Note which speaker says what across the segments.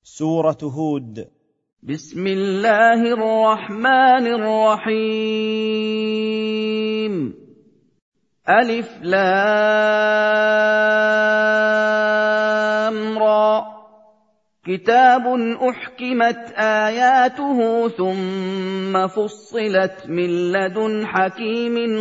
Speaker 1: سورة هود.
Speaker 2: بسم الله الرحمن الرحيم. ألف لام را. كتاب أحكمت آياته ثم فصلت من لدن حكيم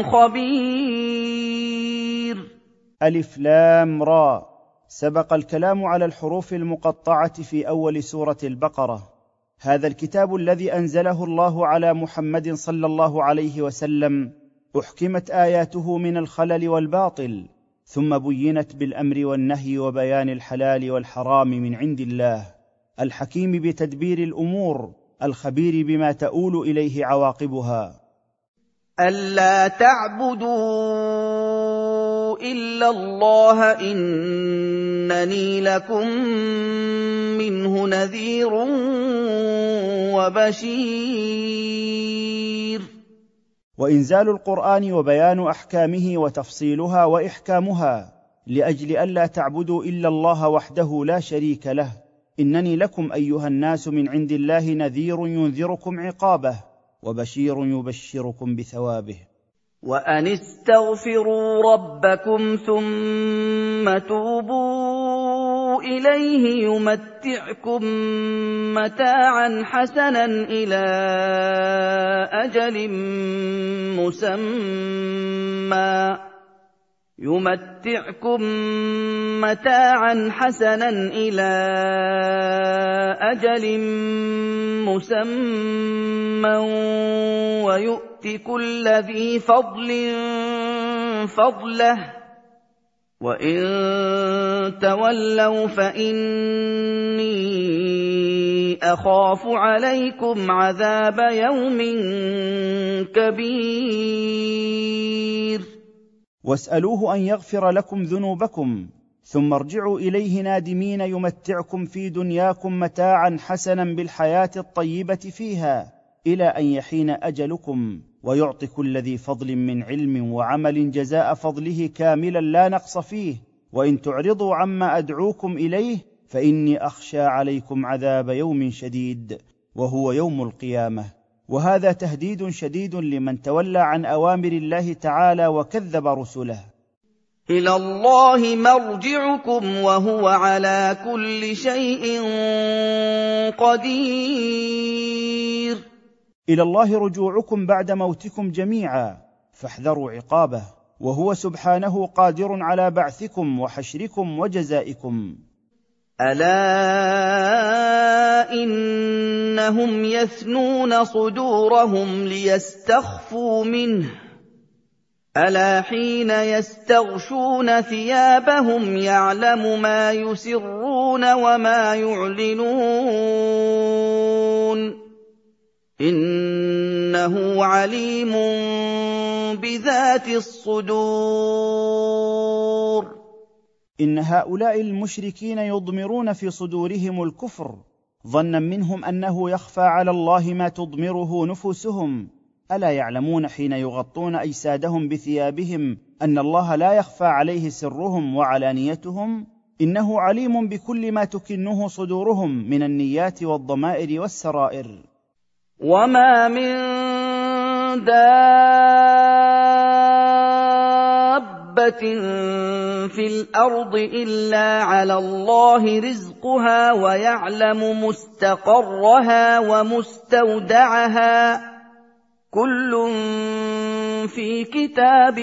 Speaker 2: خبير.
Speaker 1: ألف لام را. سبق الكلام على الحروف المقطعة في أول سورة البقرة. هذا الكتاب الذي أنزله الله على محمد صلى الله عليه وسلم أحكمت آياته من الخلل والباطل، ثم بينت بالأمر والنهي وبيان الحلال والحرام من عند الله الحكيم بتدبير الأمور الخبير بما تؤول إليه عواقبها.
Speaker 2: ألا تعبدوا إلا الله إنني لكم منه نذير وبشير.
Speaker 1: وإنزال القرآن وبيان أحكامه وتفصيلها وإحكامها لأجل ألا تعبدوا إلا الله وحده لا شريك له. إنني لكم أيها الناس من عند الله نذير ينذركم عقابه وبشير يبشركم بثوابه.
Speaker 2: وأن استغفروا ربكم ثم توبوا إليه يمتعكم متاعا حسنا إلى أجل مسمى ويؤت كل ذي فضل فضله وإن تولوا فإني أخاف عليكم عذاب يوم كبير.
Speaker 1: واسألوه أن يغفر لكم ذنوبكم ثم ارجعوا إليه نادمين يمتعكم في دنياكم متاعا حسنا بالحياة الطيبة فيها إلى أن يحين أجلكم، ويعطي كل ذي فضل من علم وعمل جزاء فضله كاملا لا نقص فيه. وإن تعرضوا عما أدعوكم إليه فإني أخشى عليكم عذاب يوم شديد وهو يوم القيامة. وهذا تهديد شديد لمن تولى عن أوامر الله تعالى وكذب رسله.
Speaker 2: إلى الله مرجعكم وهو على كل شيء قدير.
Speaker 1: إلى الله رجوعكم بعد موتكم جميعا فاحذروا عقابه، وهو سبحانه قادر على بعثكم وحشركم وجزائكم.
Speaker 2: ألا إنهم يثنون صدورهم ليستخفوا منه ألا حين يستغشون ثيابهم يعلم ما يسرون وما يعلنون إنه عليم بذات الصدور.
Speaker 1: إن هؤلاء المشركين يضمرون في صدورهم الكفر ظنا منهم أنه يخفى على الله ما تضمره نفوسهم. ألا يعلمون حين يغطون أجسادهم بثيابهم أن الله لا يخفى عليه سرهم وعلانيتهم؟ إنه عليم بكل ما تكنه صدورهم من النيات والضمائر والسرائر.
Speaker 2: وما من دابة في الأرض إلا على الله رزقها ويعلم مستقرها ومستودعها كل في كتاب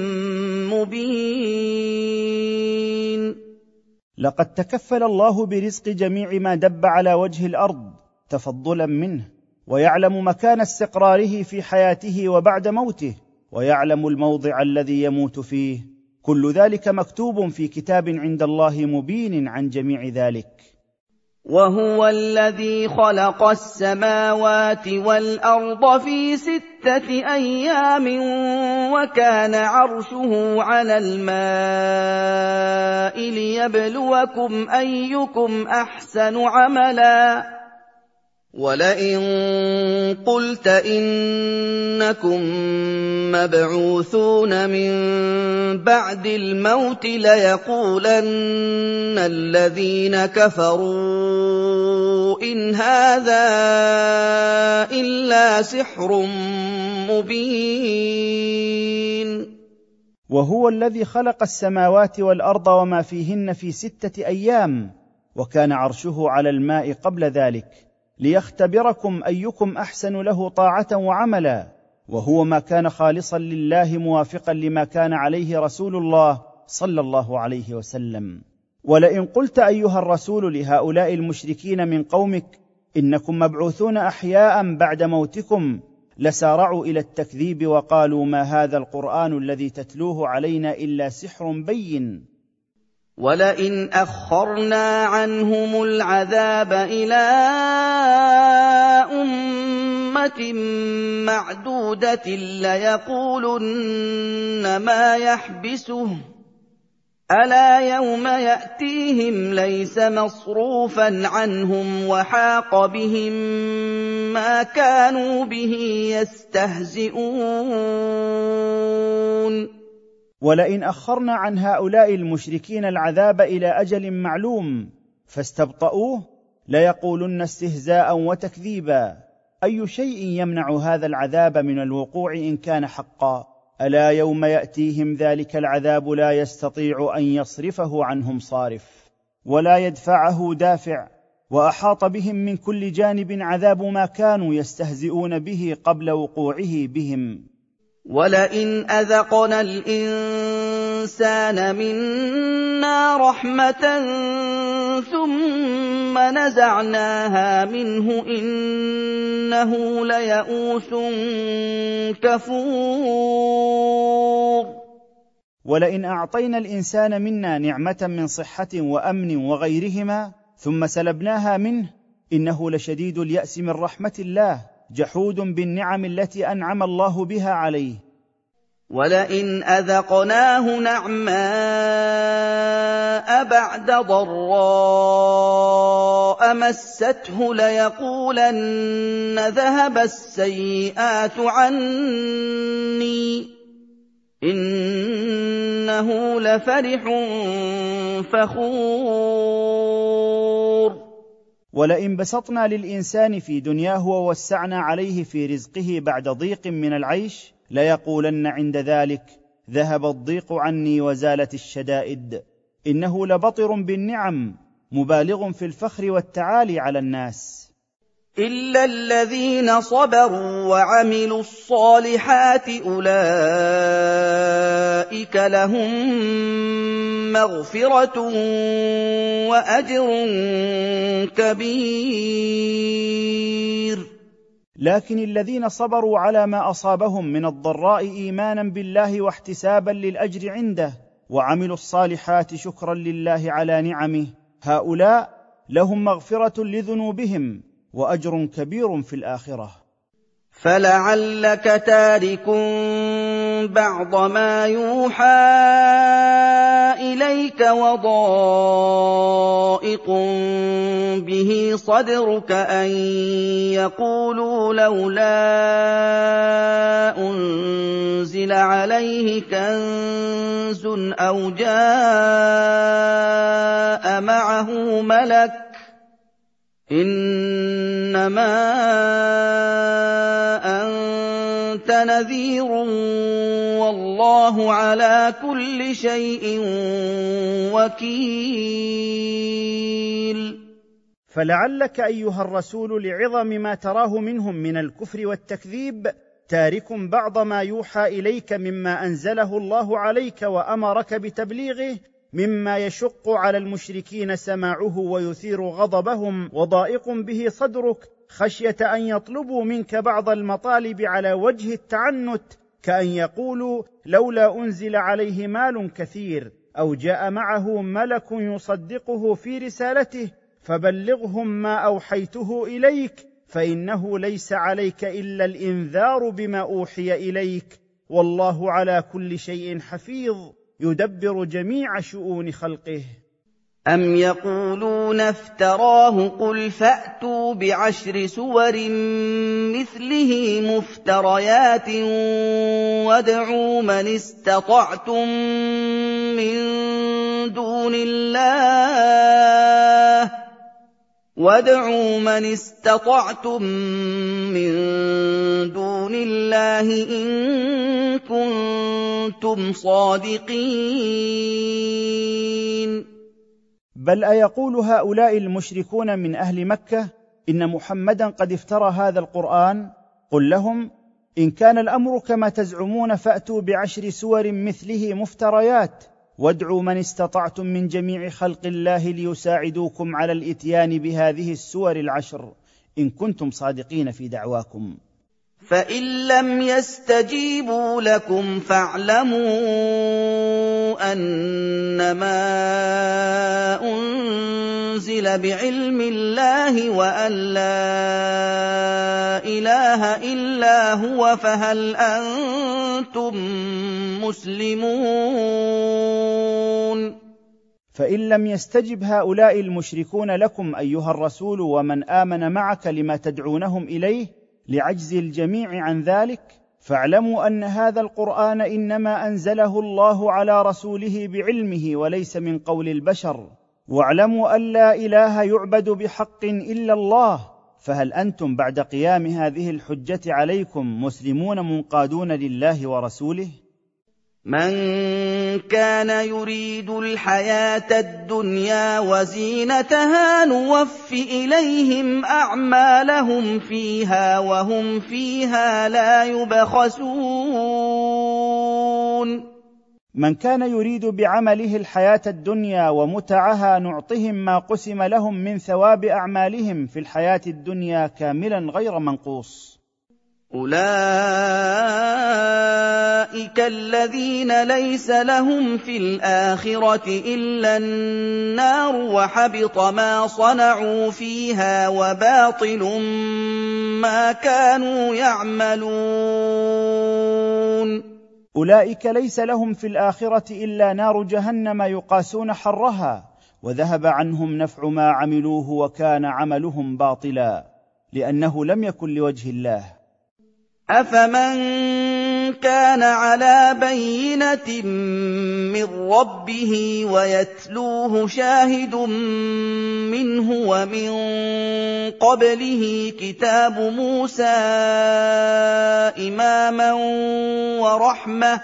Speaker 2: مبين.
Speaker 1: لقد تكفل الله برزق جميع ما دب على وجه الأرض تفضلا منه، ويعلم مكان استقراره في حياته وبعد موته، ويعلم الموضع الذي يموت فيه. كل ذلك مكتوب في كتاب عند الله مبين عن جميع ذلك.
Speaker 2: وهو الذي خلق السماوات والأرض في 6 أيام وكان عرشه على الماء ليبلوكم أيكم أحسن عملا ولئن قلت إنكم مبعوثون من بعد الموت ليقولن الذين كفروا قَالُوا إِنْ هَٰذَا إِلَّا سِحْرٌ مُّبِينٌ
Speaker 1: وهو الذي خلق السماوات والارض وما فيهن في 6 ايام، وكان عرشه على الماء قبل ذلك، ليختبركم ايكم احسن له طاعه وعملا، وهو ما كان خالصا لله موافقا لما كان عليه رسول الله صلى الله عليه وسلم. ولئن قلت ايها الرسول لهؤلاء المشركين من قومك انكم مبعوثون احياء بعد موتكم، لسارعوا الى التكذيب وقالوا ما هذا القران الذي تتلوه علينا الا سحر بين.
Speaker 2: وَلَئِنْ أَخَّرْنَا عَنْهُمُ الْعَذَابَ إِلَىٰ أُمَّةٍ مَّعْدُودَةٍ لَّيَقُولُنَّ مَا يَحْبِسُهُ ۗ أَلَا يَوْمَ يَأْتِيهِمْ لَيْسَ مَصْرُوفًا عَنْهُمْ وَحَاقَ بِهِم مَّا كَانُوا بِهِ يَسْتَهْزِئُونَ
Speaker 1: ولئن اخرنا عن هؤلاء المشركين العذاب الى اجل معلوم فاستبطؤوه ليقولن استهزاء وتكذيبا اي شيء يمنع هذا العذاب من الوقوع ان كان حقا. الا يوم ياتيهم ذلك العذاب لا يستطيع ان يصرفه عنهم صارف ولا يدفعه دافع، واحاط بهم من كل جانب عذاب ما كانوا يستهزئون به قبل وقوعه بهم.
Speaker 2: وَلَئِنْ أَذَقْنَا الْإِنسَانَ مِنَّا رَحْمَةً ثُمَّ نَزَعْنَاهَا مِنْهُ إِنَّهُ لَيَئُوسٌ كَفُورٌ
Speaker 1: ولئن اعطينا الانسان منا نعمه من صحه وامن وغيرهما ثم سلبناها منه انه لشديد الياس من رحمه الله، جحود بالنعم التي انعم الله بها عليه.
Speaker 2: وَلَئِنْ أَذَقْنَاهُ نَعْمَاءَ بَعْدَ ضَرَّاءَ مَسَّتْهُ لَيَقُولَنَّ ذَهَبَ السَّيِّئَاتُ عَنِّي ۚ إِنَّهُ لَفَرِحٌ فَخُورٌ
Speaker 1: ولئن بسطنا للانسان في دنياه ووسعنا عليه في رزقه بعد ضيق من العيش ليقولن عند ذلك ذهب الضيق عني وزالت الشدائد، انه لبطر بالنعم مبالغ في الفخر والتعالي على الناس.
Speaker 2: إِلَّا الَّذِينَ صَبَرُوا وَعَمِلُوا الصَّالِحَاتِ أُولَٰئِكَ لَهُم مَّغْفِرَةٌ وَأَجْرٌ كَبِيرٌ
Speaker 1: لكن الذين صبروا على ما اصابهم من الضراء ايمانا بالله واحتسابا للاجر عنده وعملوا الصالحات شكرا لله على نعمه، هؤلاء لهم مغفره لذنوبهم واجر كبير في الاخره.
Speaker 2: فَلَعَلَّكَ تَارِكٌ بَعْضَ مَا يُوحَىٰ إِلَيْكَ وَضَائِقٌ بِهِ صَدْرُكَ أَن يَقُولُوا لَوْلَا أُنزِلَ عَلَيْهِ كَنزٌ أَوْ جَاءَ مَعَهُ مَلَكٌ ۚ إِنَّمَا أَنتَ نَذِيرٌ وَاللَّهُ عَلَىٰ كُلِّ شَيْءٍ وَكِيلٌ
Speaker 1: فلعلك ايها الرسول لعظم ما تراه منهم من الكفر والتكذيب تارك بعض ما يوحى اليك مما انزله الله عليك وامرك بتبليغه، مما يشق على المشركين سماعه ويثير غضبهم، وضائق به صدرك خشيه ان يطلبوا منك بعض المطالب على وجه التعنت، كأن يقولوا لولا انزل عليه مال كثير او جاء معه ملك يصدقه في رسالته، فبلغهم ما اوحيته اليك، فانه ليس عليك الا الانذار بما اوحي اليك، والله على كل شيء حفيظ يدبر جميع شؤون خلقه.
Speaker 2: أَمْ يَقُولُونَ افْتَرَاهُ ۖ قُلْ فَأْتُوا بِعَشْرِ سُوَرٍ مِّثْلِهِ مُفْتَرَيَاتٍ وَادْعُوا مَنِ اسْتَطَعْتُم مِّن دُونِ اللَّهِ وَادْعُوا مَنِ اسْتَطَعْتُم مِّن دُونِ اللَّهِ إِن كُنتُمْ صَادِقِينَ.
Speaker 1: بل أيقول هؤلاء المشركون من أهل مكة إن محمدا قد افترى هذا القرآن؟ قل لهم: إن كان الأمر كما تزعمون فأتوا ب10 سور مثله مفتريات، وادعوا من استطعتم من جميع خلق الله ليساعدوكم على الإتيان بهذه السور 10 إن كنتم صادقين في دعواكم.
Speaker 2: فإن لم يستجيبوا لكم فاعلموا أنما أنزل بعلم الله وأن لا إله إلا هو، فهل أنتم مسلمون؟
Speaker 1: فإن لم يستجب هؤلاء المشركون لكم أيها الرسول ومن آمن معك لما تدعونهم إليه لعجز الجميع عن ذلك، فاعلموا أن هذا القرآن إنما أنزله الله على رسوله بعلمه وليس من قول البشر، واعلموا أن لا إله يعبد بحق إلا الله. فهل أنتم بعد قيام هذه الحجة عليكم مسلمون منقادون لله ورسوله؟
Speaker 2: من كان يريد الحياة الدنيا وزينتها نوف إليهم أعمالهم فيها وهم فيها لا يبخسون.
Speaker 1: من كان يريد بعمله الحياة الدنيا ومتعها نعطهم ما قسم لهم من ثواب أعمالهم في الحياة الدنيا كاملا غير منقوص.
Speaker 2: أولئك الذين ليس لهم في الآخرة إلا النار وحبط ما صنعوا فيها وباطل ما كانوا يعملون.
Speaker 1: أولئك ليس لهم في الآخرة إلا نار جهنم يقاسون حرها، وذهب عنهم نفع ما عملوه وكان عملهم باطلا لأنه لم يكن لوجه الله.
Speaker 2: أفمن كان على بينة من ربه ويتلوه شاهد منه ومن قبله كتاب موسى إماما ورحمة،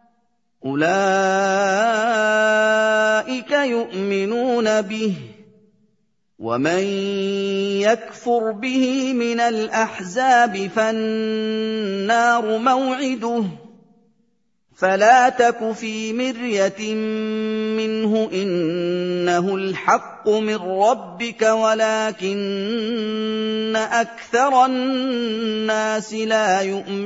Speaker 2: أولئك يؤمنون به، ومن يكفر به من الأحزاب فالنار موعده، فلا تك في مرية منه إنه الحق من ربك ولكن أكثر الناس لا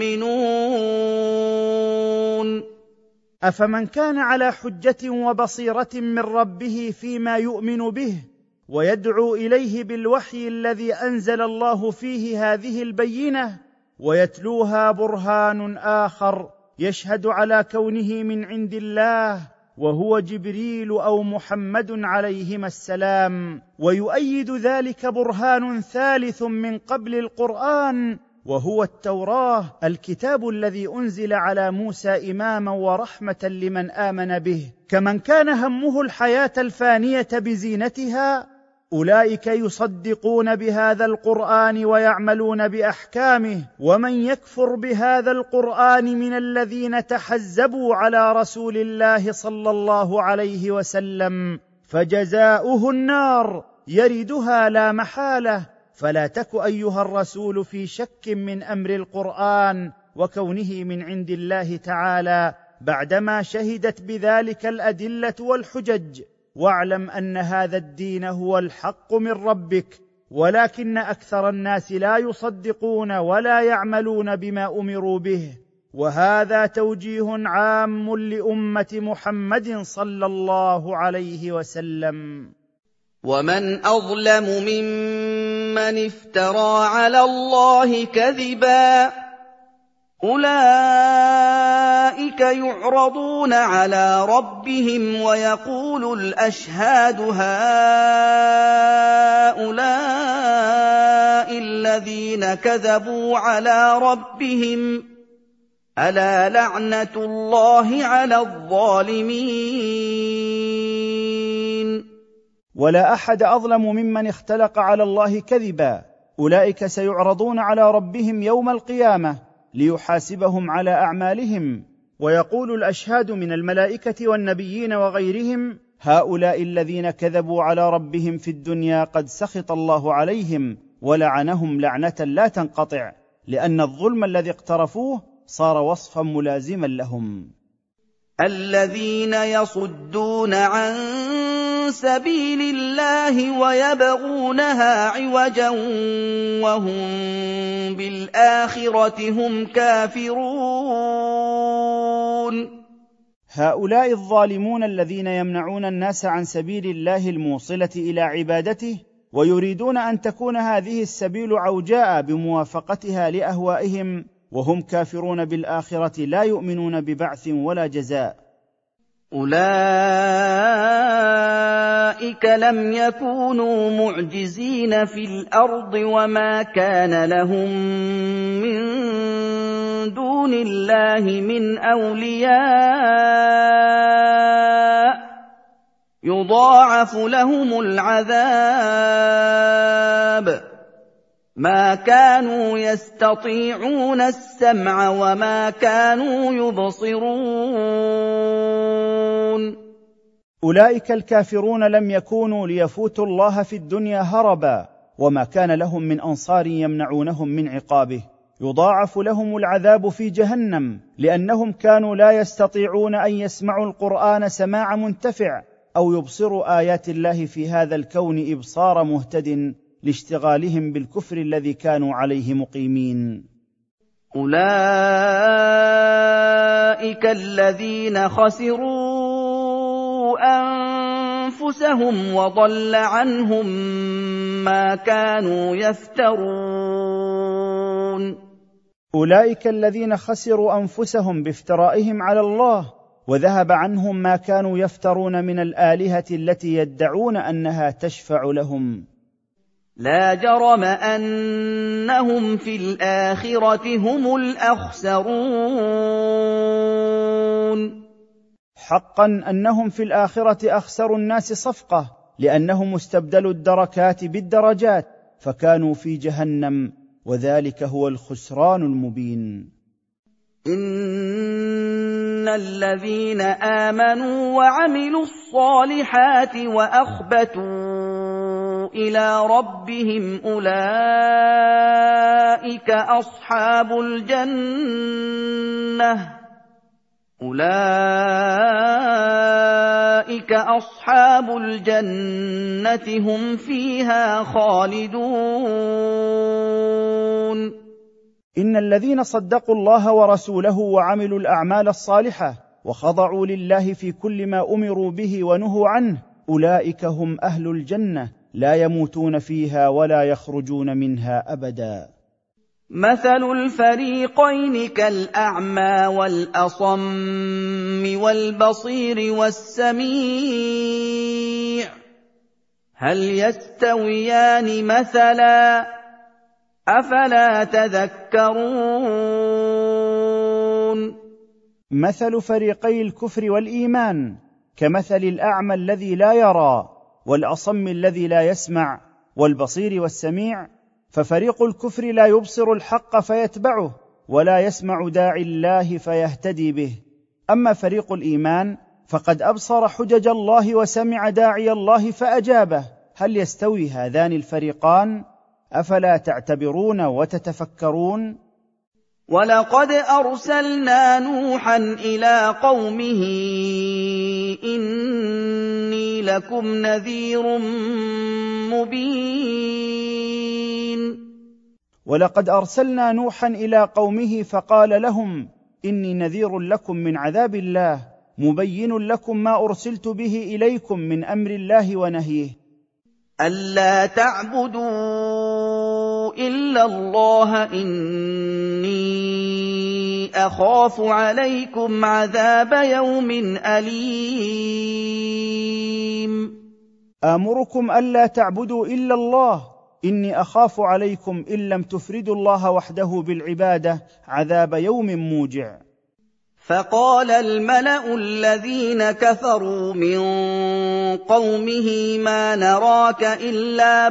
Speaker 2: يؤمنون.
Speaker 1: أفمن كان على حجة وبصيرة من ربه فيما يؤمن به ويدعو إليه بالوحي الذي أنزل الله فيه هذه البينة ويتلوها برهان آخر يشهد على كونه من عند الله وهو جبريل أو محمد عليهما السلام، ويؤيد ذلك برهان ثالث من قبل القرآن وهو التوراة الكتاب الذي أنزل على موسى إماما ورحمة لمن آمن به. كمن كان همه الحياة الفانية بزينتها، أولئك يصدقون بهذا القرآن ويعملون بأحكامه، ومن يكفر بهذا القرآن من الذين تحزبوا على رسول الله صلى الله عليه وسلم فجزاؤه النار يردها لا محالة. فلا تك أيها الرسول في شك من أمر القرآن وكونه من عند الله تعالى بعدما شهدت بذلك الأدلة والحجج، واعلم أن هذا الدين هو الحق من ربك، ولكن أكثر الناس لا يصدقون ولا يعملون بما أمروا به. وهذا توجيه عام لأمة محمد صلى الله عليه وسلم.
Speaker 2: ومن أظلم ممن افترى على الله كذبا، أولئك يعرضون على ربهم ويقول الأشهاد هؤلاء الذين كذبوا على ربهم، ألا لعنة الله على الظالمين.
Speaker 1: ولا احد اظلم ممن اختلق على الله كذبا. اولئك سيعرضون على ربهم يوم القيامه ليحاسبهم على اعمالهم، ويقول الاشهاد من الملائكه والنبيين وغيرهم: هؤلاء الذين كذبوا على ربهم في الدنيا قد سخط الله عليهم ولعنهم لعنه لا تنقطع، لان الظلم الذي اقترفوه صار وصفا ملازما لهم.
Speaker 2: الذين يصدون عن سبيل الله ويبغونها عوجا وهم بالآخرة هم كافرون.
Speaker 1: هؤلاء الظالمون الذين يمنعون الناس عن سبيل الله الموصلة إلى عبادته، ويريدون أن تكون هذه السبيل عوجاء بموافقتها لأهوائهم، وهم كافرون بالآخرة لا يؤمنون ببعث ولا جزاء.
Speaker 2: أولئك لم يكونوا معجزين في الأرض وما كان لهم من دون الله من أولياء يضاعف لهم العذاب ما كانوا يستطيعون السمع وما كانوا يبصرون.
Speaker 1: أولئك الكافرون لم يكونوا ليفوتوا الله في الدنيا هربا، وما كان لهم من أنصار يمنعونهم من عقابه. يضاعف لهم العذاب في جهنم لأنهم كانوا لا يستطيعون أن يسمعوا القرآن سماع منتفع، أو يبصروا آيات الله في هذا الكون إبصار مهتد، لاشتغالهم بالكفر الذي كانوا عليه مقيمين.
Speaker 2: أولئك الذين خسروا أنفسهم وضل عنهم ما كانوا يفترون.
Speaker 1: أولئك الذين خسروا أنفسهم بافترائهم على الله، وذهب عنهم ما كانوا يفترون من الآلهة التي يدعون أنها تشفع لهم.
Speaker 2: لا جرم أنهم في الآخرة هم الأخسرون.
Speaker 1: حقا أنهم في الآخرة أخسر الناس صفقة، لأنهم استبدلوا الدركات بالدرجات، فكانوا في جهنم، وذلك هو الخسران المبين.
Speaker 2: إن الذين آمنوا وعملوا الصالحات وأخبتوا إلى ربهم أولئك أصحاب الجنة هم فيها خالدون.
Speaker 1: إن الذين صدقوا الله ورسوله وعملوا الأعمال الصالحة وخضعوا لله في كل ما أمروا به ونهوا عنه، أولئك هم أهل الجنة، لا يموتون فيها ولا يخرجون منها أبدا.
Speaker 2: مثل الفريقين كالأعمى والأصم والبصير والسميع، هل يستويان مثلا؟ أفلا تذكرون.
Speaker 1: مثل فريقي الكفر والإيمان كمثل الأعمى الذي لا يرى، والأصم الذي لا يسمع، والبصير والسميع. ففريق الكفر لا يبصر الحق فيتبعه، ولا يسمع داعي الله فيهتدي به. أما فريق الإيمان فقد أبصر حجج الله وسمع داعي الله فأجابه. هل يستوي هذان الفريقان؟ أفلا تعتبرون وتتفكرون؟
Speaker 2: ولقد أرسلنا نوحا إلى قومه إني لكم نذير مبين.
Speaker 1: ولقد أرسلنا نوحا إلى قومه فقال لهم إني نذير لكم من عذاب الله مبين لكم ما أرسلت به إليكم من أمر الله ونهيه.
Speaker 2: ألا تعبدوا إلا الله إني أخاف عليكم عذاب يوم أليم.
Speaker 1: آمركم ألا تعبدوا إلا الله إني أخاف عليكم إن لم تفردوا الله وحده بالعبادة عذاب يوم موجع.
Speaker 2: فقال الملأ الذين كفروا من قومه ما نراك إلا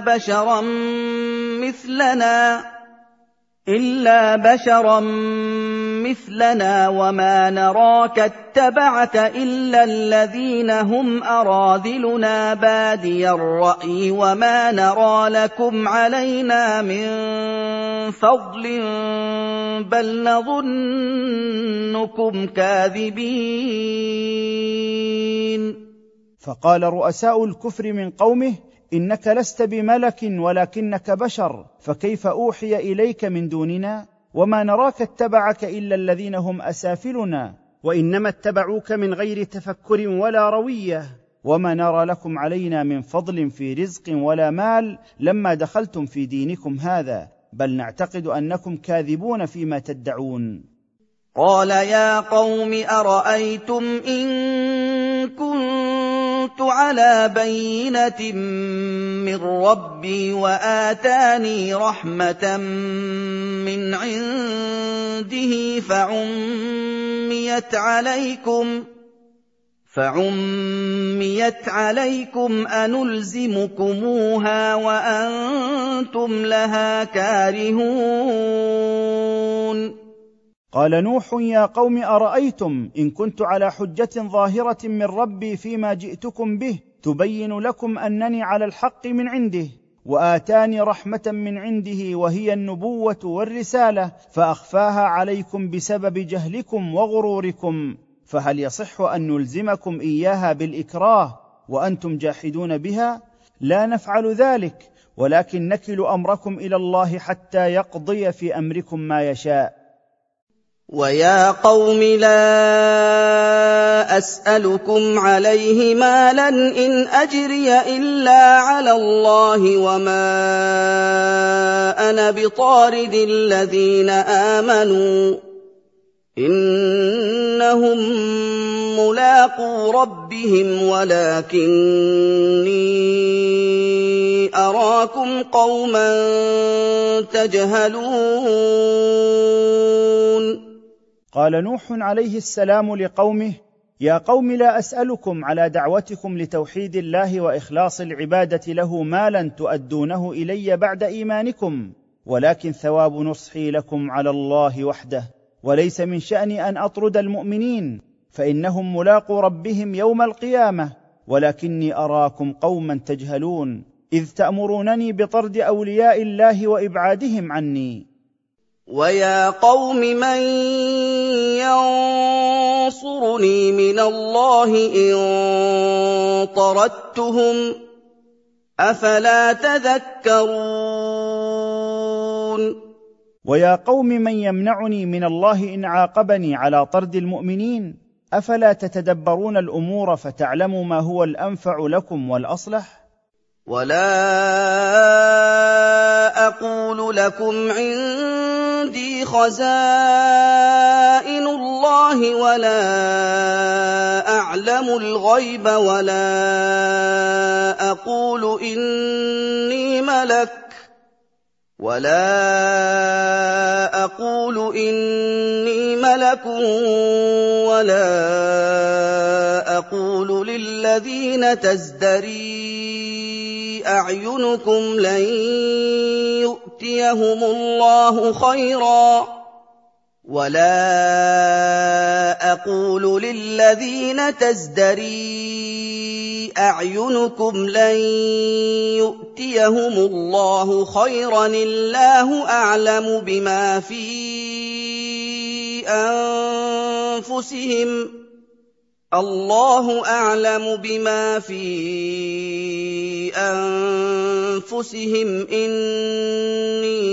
Speaker 2: بشرا مثلنا وما نراك اتبعك إلا الذين هم أراذلنا بادي الرأي وما نرى لكم علينا من فضل بل نظنكم كاذبين.
Speaker 1: فقال رؤساء الكفر من قومه: إنك لست بملك ولكنك بشر، فكيف أوحي إليك من دوننا؟ وما نراك اتبعك إلا الذين هم أسافلنا، وإنما اتبعوك من غير تفكر ولا روية، وما نرى لكم علينا من فضل في رزق ولا مال لما دخلتم في دينكم هذا، بل نعتقد أنكم كاذبون فيما تدعون.
Speaker 2: قال يا قوم أرأيتم إن كنت على بينة من ربي وآتاني رحمة من عنده فعميت عليكم أنلزمكموها وأنتم لها كارهون.
Speaker 1: قال نوح: يا قوم أرأيتم إن كنت على حجة ظاهرة من ربي فيما جئتكم به تبين لكم أنني على الحق من عنده، وآتاني رحمة من عنده وهي النبوة والرسالة، فأخفاها عليكم بسبب جهلكم وغروركم، فهل يصح أن نلزمكم إياها بالإكراه وأنتم جاحدون بها؟ لا نفعل ذلك، ولكن نكل أمركم إلى الله حتى يقضي في أمركم ما يشاء.
Speaker 2: ويا قوم لا أسألكم عليه مالا إن أجري إلا على الله وما أنا بطارد الذين آمنوا إنهم ملاقو ربهم ولكني أراكم قوما تجهلون.
Speaker 1: قال نوح عليه السلام لقومه: يا قوم لا أسألكم على دعوتكم لتوحيد الله وإخلاص العبادة له مالا تؤدونه إلي بعد إيمانكم، ولكن ثواب نصحي لكم على الله وحده، وليس من شأني أن أطرد المؤمنين، فإنهم ملاقو ربهم يوم القيامة، ولكني أراكم قوما تجهلون، إذ تأمرونني بطرد أولياء الله وإبعادهم عني.
Speaker 2: ويا قوم من ينصرني من الله إن طردتهم أفلا تذكرون.
Speaker 1: ويا قوم من يمنعني من الله إن عاقبني على طرد المؤمنين أفلا تتدبرون الأمور فتعلموا ما هو الأنفع لكم والأصلح؟
Speaker 2: ولا أقول لكم عندي خزائن الله ولا أعلم الغيب ولا أقول إني ملك ولا أقول للذين تزدري أعينكم لن يؤتيهم الله خيرا الله أعلم بما في أنفسهم إني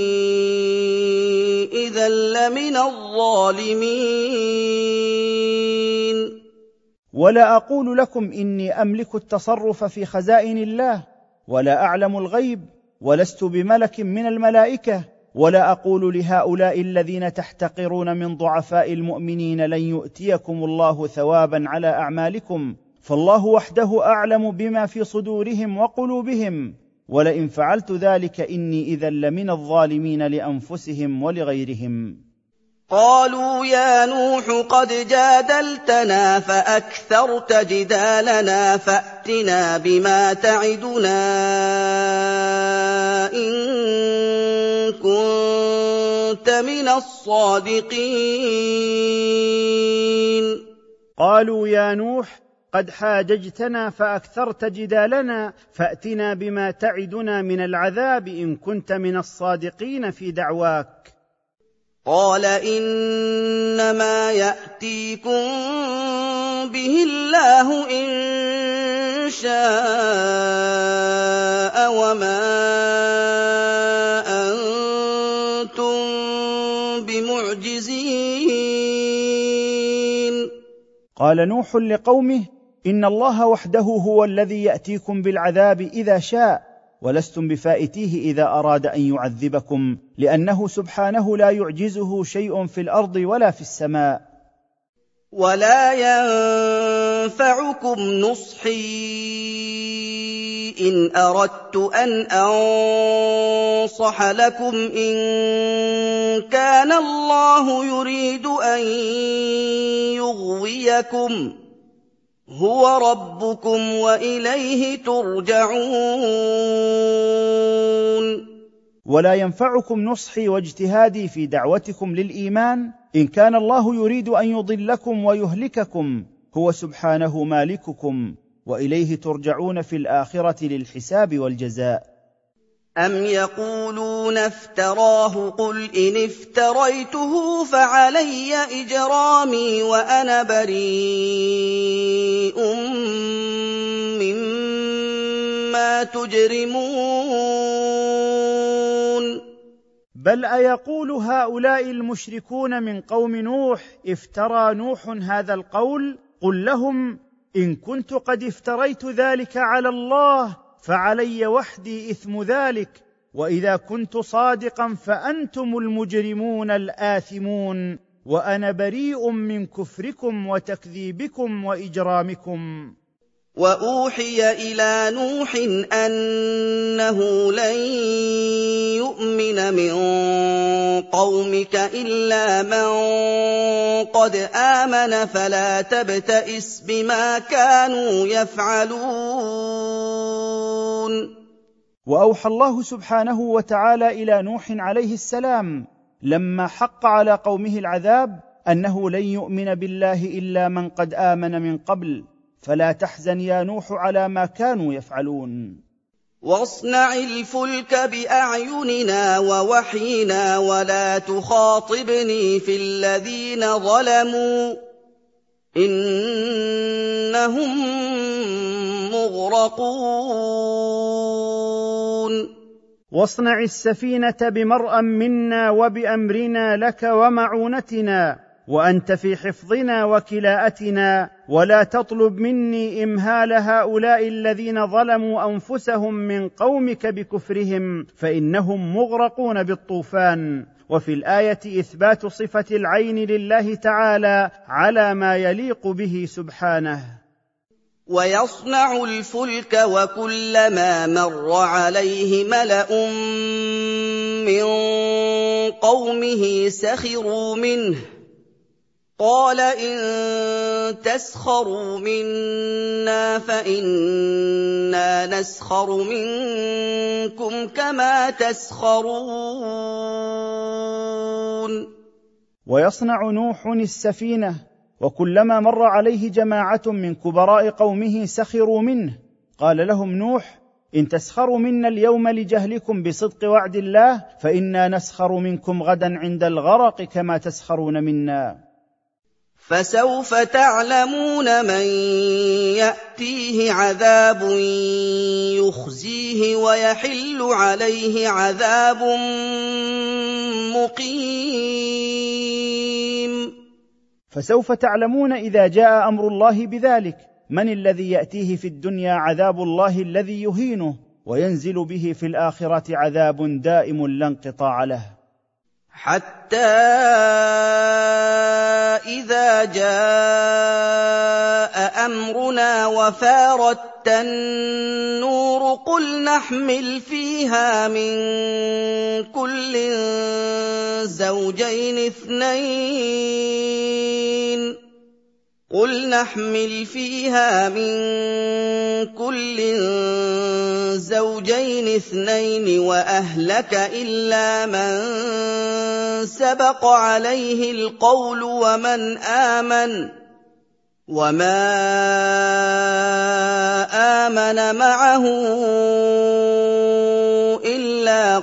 Speaker 2: إذا لمن الظالمين.
Speaker 1: ولا أقول لكم إني أملك التصرف في خزائن الله ولا أعلم الغيب ولست بملك من الملائكة، ولا أقول لهؤلاء الذين تحتقرون من ضعفاء المؤمنين لن يؤتيكم الله ثوابا على أعمالكم، فالله وحده أعلم بما في صدورهم وقلوبهم، ولئن فعلت ذلك إني إذا لمن الظالمين لأنفسهم ولغيرهم.
Speaker 2: قَالُوا يَا نُوحُ قَدْ جَادَلْتَنَا فَأَكْثَرْتَ جِدَالَنَا فَأْتِنَا بِمَا تَعِدُنَا إِن كُنتَ مِنَ الصَّادِقِينَ
Speaker 1: قالوا يا نوح قد حاججتنا فأكثرت جدالنا فأتنا بما تعدنا من العذاب إن كنت من الصادقين في دعواك.
Speaker 2: قَالَ إِنَّمَا يَأْتِيكُم بِهِ اللَّهُ إِن شَاءَ وَمَا أَنتُم بِمُعْجِزِينَ.
Speaker 1: قال نوح لقومه إن الله وحده هو الذي يأتيكم بالعذاب إذا شاء، ولستم بفائتيه إذا أراد أن يعذبكم، لأنه سبحانه لا يعجزه شيء في الأرض ولا في السماء.
Speaker 2: وَلَا يَنفَعُكُمْ نُصْحِي إِنْ أَرَدتُّ أَنْ أَنصَحَ لَكُمْ إِن كَانَ اللَّهُ يُرِيدُ أَن يُغْوِيَكُمْ ۚ هُوَ رَبُّكُمْ وَإِلَيْهِ تُرْجَعُونَ.
Speaker 1: ولا ينفعكم نصحي واجتهادي في دعوتكم للإيمان إن كان الله يريد أن يضلكم ويهلككم، هو سبحانه مالككم، وإليه ترجعون في الآخرة للحساب والجزاء.
Speaker 2: أَمْ يَقُولُونَ افْتَرَاهُ ۖ قُلْ إِنِ افْتَرَيْتُهُ فَعَلَيَّ إِجْرَامِي وَأَنَا بَرِيءٌ مِّمَّا تُجْرِمُونَ.
Speaker 1: بل أيقول هؤلاء المشركون من قوم نوح افترى نوح هذا القول؟ قل لهم إن كنت قد افتريت ذلك على الله فعلي وحدي إثم ذلك، وإذا كنت صادقا فأنتم المجرمون الآثمون، وأنا بريء من كفركم وتكذيبكم وإجرامكم.
Speaker 2: وَأُوحِيَ إِلَىٰ نُوحٍ أَنَّهُ لَن يُؤْمِنَ مِن قَوْمِكَ إِلَّا مَن قَدْ آمَنَ فَلَا تَبْتَئِسْ بِمَا كَانُوا يَفْعَلُونَ.
Speaker 1: وأوحى الله سبحانه وتعالى إلى نوح عليه السلام لما حق على قومه العذاب أنه لن يؤمن بالله إلا من قد آمن من قبل، فلا تحزن يا نوح على ما كانوا يفعلون.
Speaker 2: وَاصْنَعِ الْفُلْكَ بِأَعْيُنِنَا وَوَحْيِنَا وَلَا تُخَاطِبْنِي فِي الَّذِينَ ظَلَمُوا إِنَّهُم مُّغْرَقُونَ.
Speaker 1: واصنع السفينة بمرأ منا وبأمرنا لك ومعونتنا، وأنت في حفظنا وكلاءتنا، ولا تطلب مني إمهال هؤلاء الذين ظلموا أنفسهم من قومك بكفرهم، فإنهم مغرقون بالطوفان. وفي الآية إثبات صفة العين لله تعالى على ما يليق به سبحانه.
Speaker 2: وَيَصْنَعُ الْفُلْكَ وَكُلَّمَا مَرَّ عَلَيْهِ مَلَأٌ مِّن قَوْمِهِ سَخِرُوا مِنْهُ قَالَ إِن تَسْخَرُوا مِنَّا فَإِنَّا نَسْخَرُ مِنكُمْ كَمَا تَسْخَرُونَ.
Speaker 1: ويصنع نوح السفينة وكلما مر عليه جماعة من كبراء قومه سخروا منه، قال لهم نوح إن تسخروا منا اليوم لجهلكم بصدق وعد الله فإنا نسخر منكم غدا عند الغرق كما تسخرون منا.
Speaker 2: فَسَوْفَ تَعْلَمُونَ مَن يَأْتِيهِ عَذَابٌ يُخْزِيهِ وَيَحِلُّ عَلَيْهِ عَذَابٌ مُّقِيمٌ.
Speaker 1: فسوف تعلمون إذا جاء أمر الله بذلك من الذي يأتيه في الدنيا عذاب الله الذي يهينه، وينزل به في الآخرة عذاب دائم لا انقطاع له.
Speaker 2: حتى إذا جاء أمرنا وفارت النور قل نحمل فيها من كل زوجين اثنين قل نحمل فيها من كل زوجين اثنين وأهلك إلا من سبق عليه القول وما آمن معه إلا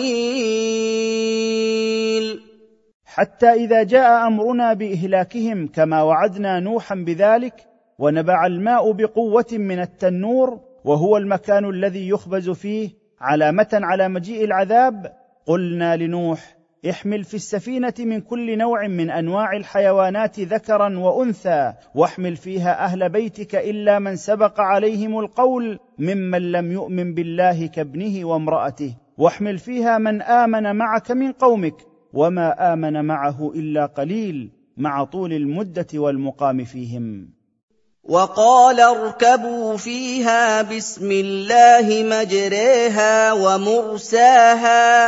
Speaker 2: قليل.
Speaker 1: حتى إذا جاء أمرنا بإهلاكهم كما وعدنا نوحا بذلك ونبع الماء بقوة من التنور وهو المكان الذي يخبز فيه علامة على مجيء العذاب، قلنا لنوح: احمل في السفينة من كل نوع من أنواع الحيوانات ذكرا وأنثى، واحمل فيها أهل بيتك إلا من سبق عليهم القول ممن لم يؤمن بالله كابنه وامرأته، واحمل فيها من آمن معك من قومك، وما آمن معه إلا قليل مع طول المدة والمقام فيهم.
Speaker 2: وقال اركبوا فيها بسم الله مجريها ومرساها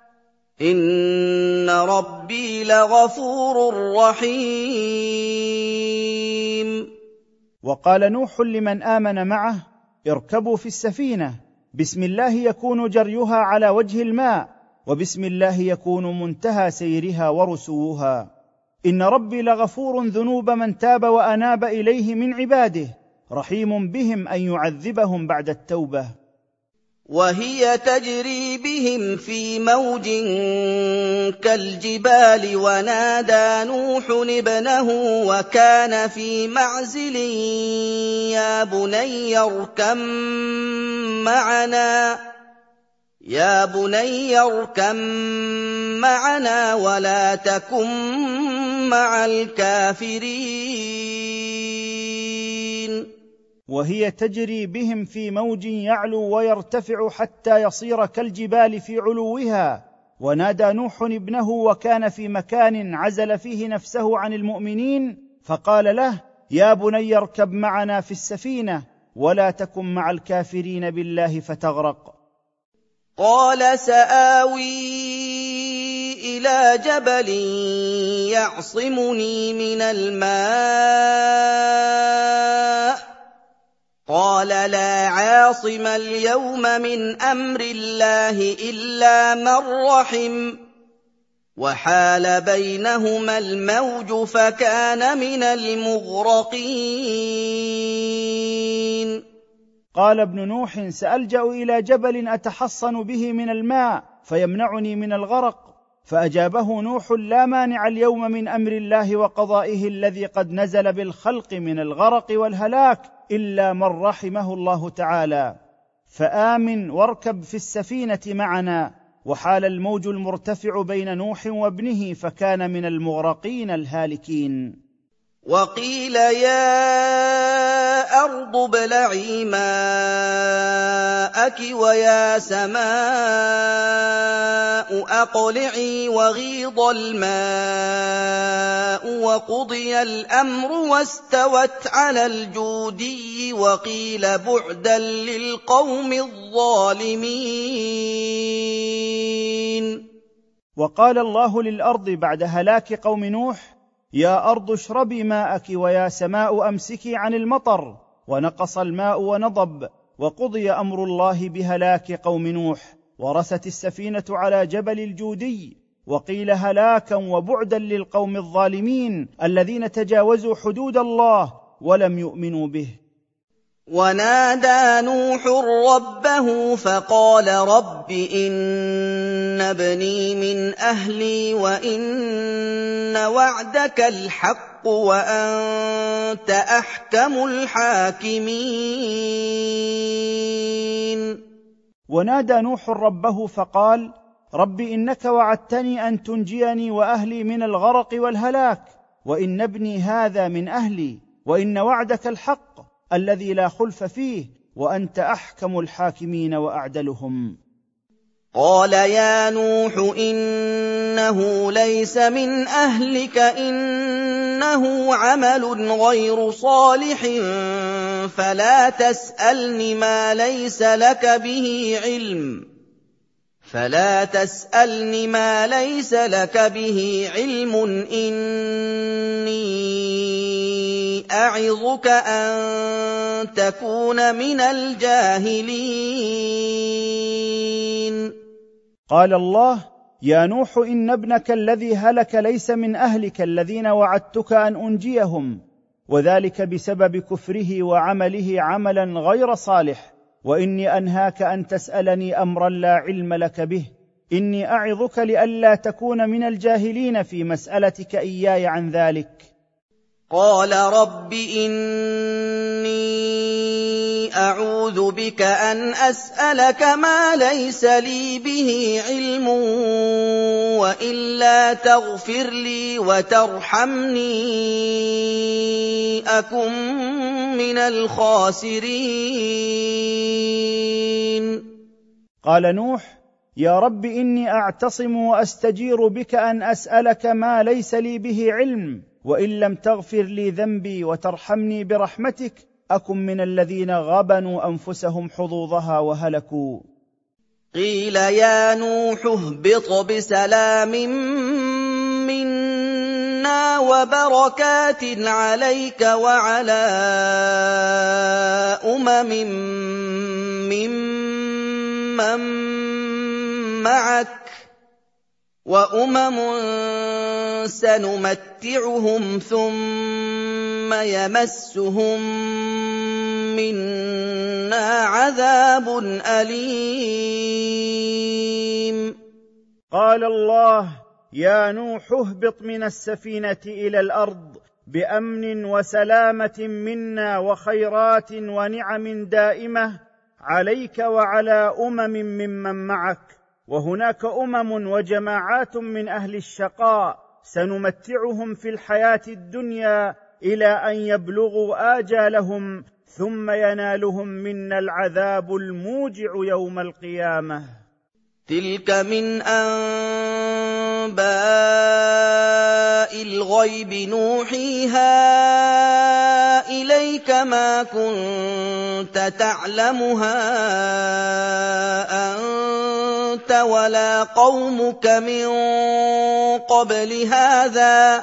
Speaker 2: إن ربي لغفور رحيم.
Speaker 1: وقال نوح لمن آمن معه: اركبوا في السفينة، بسم الله يكون جريها على وجه الماء، وبسم الله يكون منتهى سيرها ورسوها. إن ربي لغفور ذنوب من تاب وأناب إليه من عباده، رحيم بهم أن يعذبهم بعد التوبة.
Speaker 2: وهي تجري بهم في موج كالجبال ونادى نوح ابنه وكان في معزل يا بني اركم معنا ولا تكن مع الكافرين.
Speaker 1: وهي تجري بهم في موج يعلو ويرتفع حتى يصير كالجبال في علوها. ونادى نوح ابنه وكان في مكان عزل فيه نفسه عن المؤمنين، فقال له: يا بني اركب معنا في السفينة ولا تكن مع الكافرين بالله فتغرق.
Speaker 2: قال سآوي إلى جبل يعصمني من الماء قال لا عاصم اليوم من أمر الله إلا من رحم وحال بينهما الموج فكان من المغرقين.
Speaker 1: قال ابن نوح: سألجأ إلى جبل أتحصن به من الماء فيمنعني من الغرق. فأجابه نوح: لا مانع اليوم من أمر الله وقضائه الذي قد نزل بالخلق من الغرق والهلاك إلا من رحمه الله تعالى، فآمن واركب في السفينة معنا. وحال الموج المرتفع بين نوح وابنه فكان من المغرقين الهالكين.
Speaker 2: وقيل يا أرض ابلعي ماءك ويا سماء أقلعي وغيض الماء وقضي الأمر واستوت على الجودي وقيل بعدا للقوم الظالمين.
Speaker 1: وقال الله للأرض بعد هلاك قوم نوح: يا أرض اشربي ماءك ويا سماء أمسكي عن المطر. ونقص الماء ونضب، وقضي أمر الله بهلاك قوم نوح، ورست السفينة على جبل الجودي. وقيل هلاكا وبعدا للقوم الظالمين الذين تجاوزوا حدود الله ولم يؤمنوا به.
Speaker 2: ونادى نوح ربه فقال رب إن ابني من أهلي وإن وعدك الحق وأنت أحكم الحاكمين.
Speaker 1: ونادى نوح ربه فقال: رب إنك وعدتني أن تنجيني وأهلي من الغرق والهلاك، وإن ابني هذا من أهلي، وإن وعدك الحق الذي لا خلف فيه، وأنت أحكم الحاكمين وأعدلهم.
Speaker 2: قال يا نوح إنه ليس من أهلك إنه عمل غير صالح فلا تسألني ما ليس لك به علم فلا تسألني ما ليس لك به علم، إني أعظك أن تكون من الجاهلين.
Speaker 1: قال الله: يا نوح إن ابنك الذي هلك ليس من أهلك الذين وعدتك أن أنجيهم، وذلك بسبب كفره وعمله عملا غير صالح، وإني أنهاك أن تسألني أمرا لا علم لك به، إني أعظك لئلا تكون من الجاهلين في مسألتك إياي عن ذلك.
Speaker 2: قال رب إني أعوذ بك أن أسألك ما ليس لي به علم، وإلا تغفر لي وترحمني أكن من الخاسرين.
Speaker 1: قال نوح: يا رب إني أعتصم وأستجير بك أن أسألك ما ليس لي به علم، وإن لم تغفر لي ذنبي وترحمني برحمتك أكن من الذين غبنوا أنفسهم حظوظها وهلكوا.
Speaker 2: قيل يا نوح اهبط بسلام منا وبركات عليك وعلى ممن معك، وأمم سنمتعهم ثم يمسهم منا عذاب أليم.
Speaker 1: قال الله: يا نوح اهبط من السفينة إلى الأرض بأمن وسلامة منا وخيرات ونعم دائمة عليك وعلى ممن معك، وهناك وجماعات من أهل الشقاء سنمتعهم في الحياة الدنيا إلى أن يبلغوا آجالهم، ثم ينالهم منا العذاب الموجع يوم القيامة.
Speaker 2: تلك من أنباء الغيب نوحيها إليك، ما كنت تعلمها أنت ولا قومك من قبل هذا،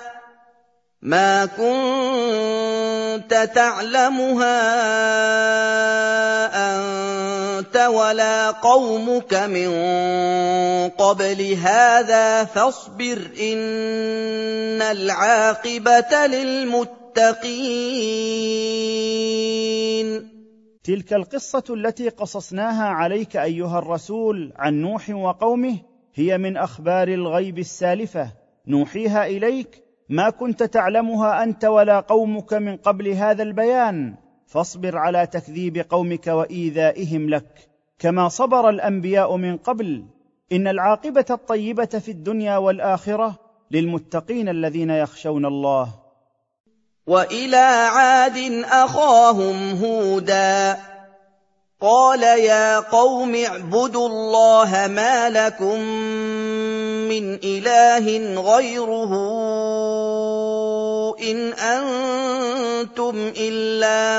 Speaker 2: فاصبر إن العاقبة للمتقين.
Speaker 1: تلك القصة التي قصصناها عليك أيها الرسول عن نوح وقومه هي من أخبار الغيب السالفة نوحيها إليك، ما كنت تعلمها أنت ولا قومك من قبل هذا البيان، فاصبر على تكذيب قومك وإيذائهم لك كما صبر الأنبياء من قبل. إن العاقبة الطيبة في الدنيا والآخرة للمتقين الذين يخشون الله.
Speaker 2: وإلى عاد أخاهم هودا قال يا قوم اعبدوا الله ما لكم من إله غيره إن أنتم إلا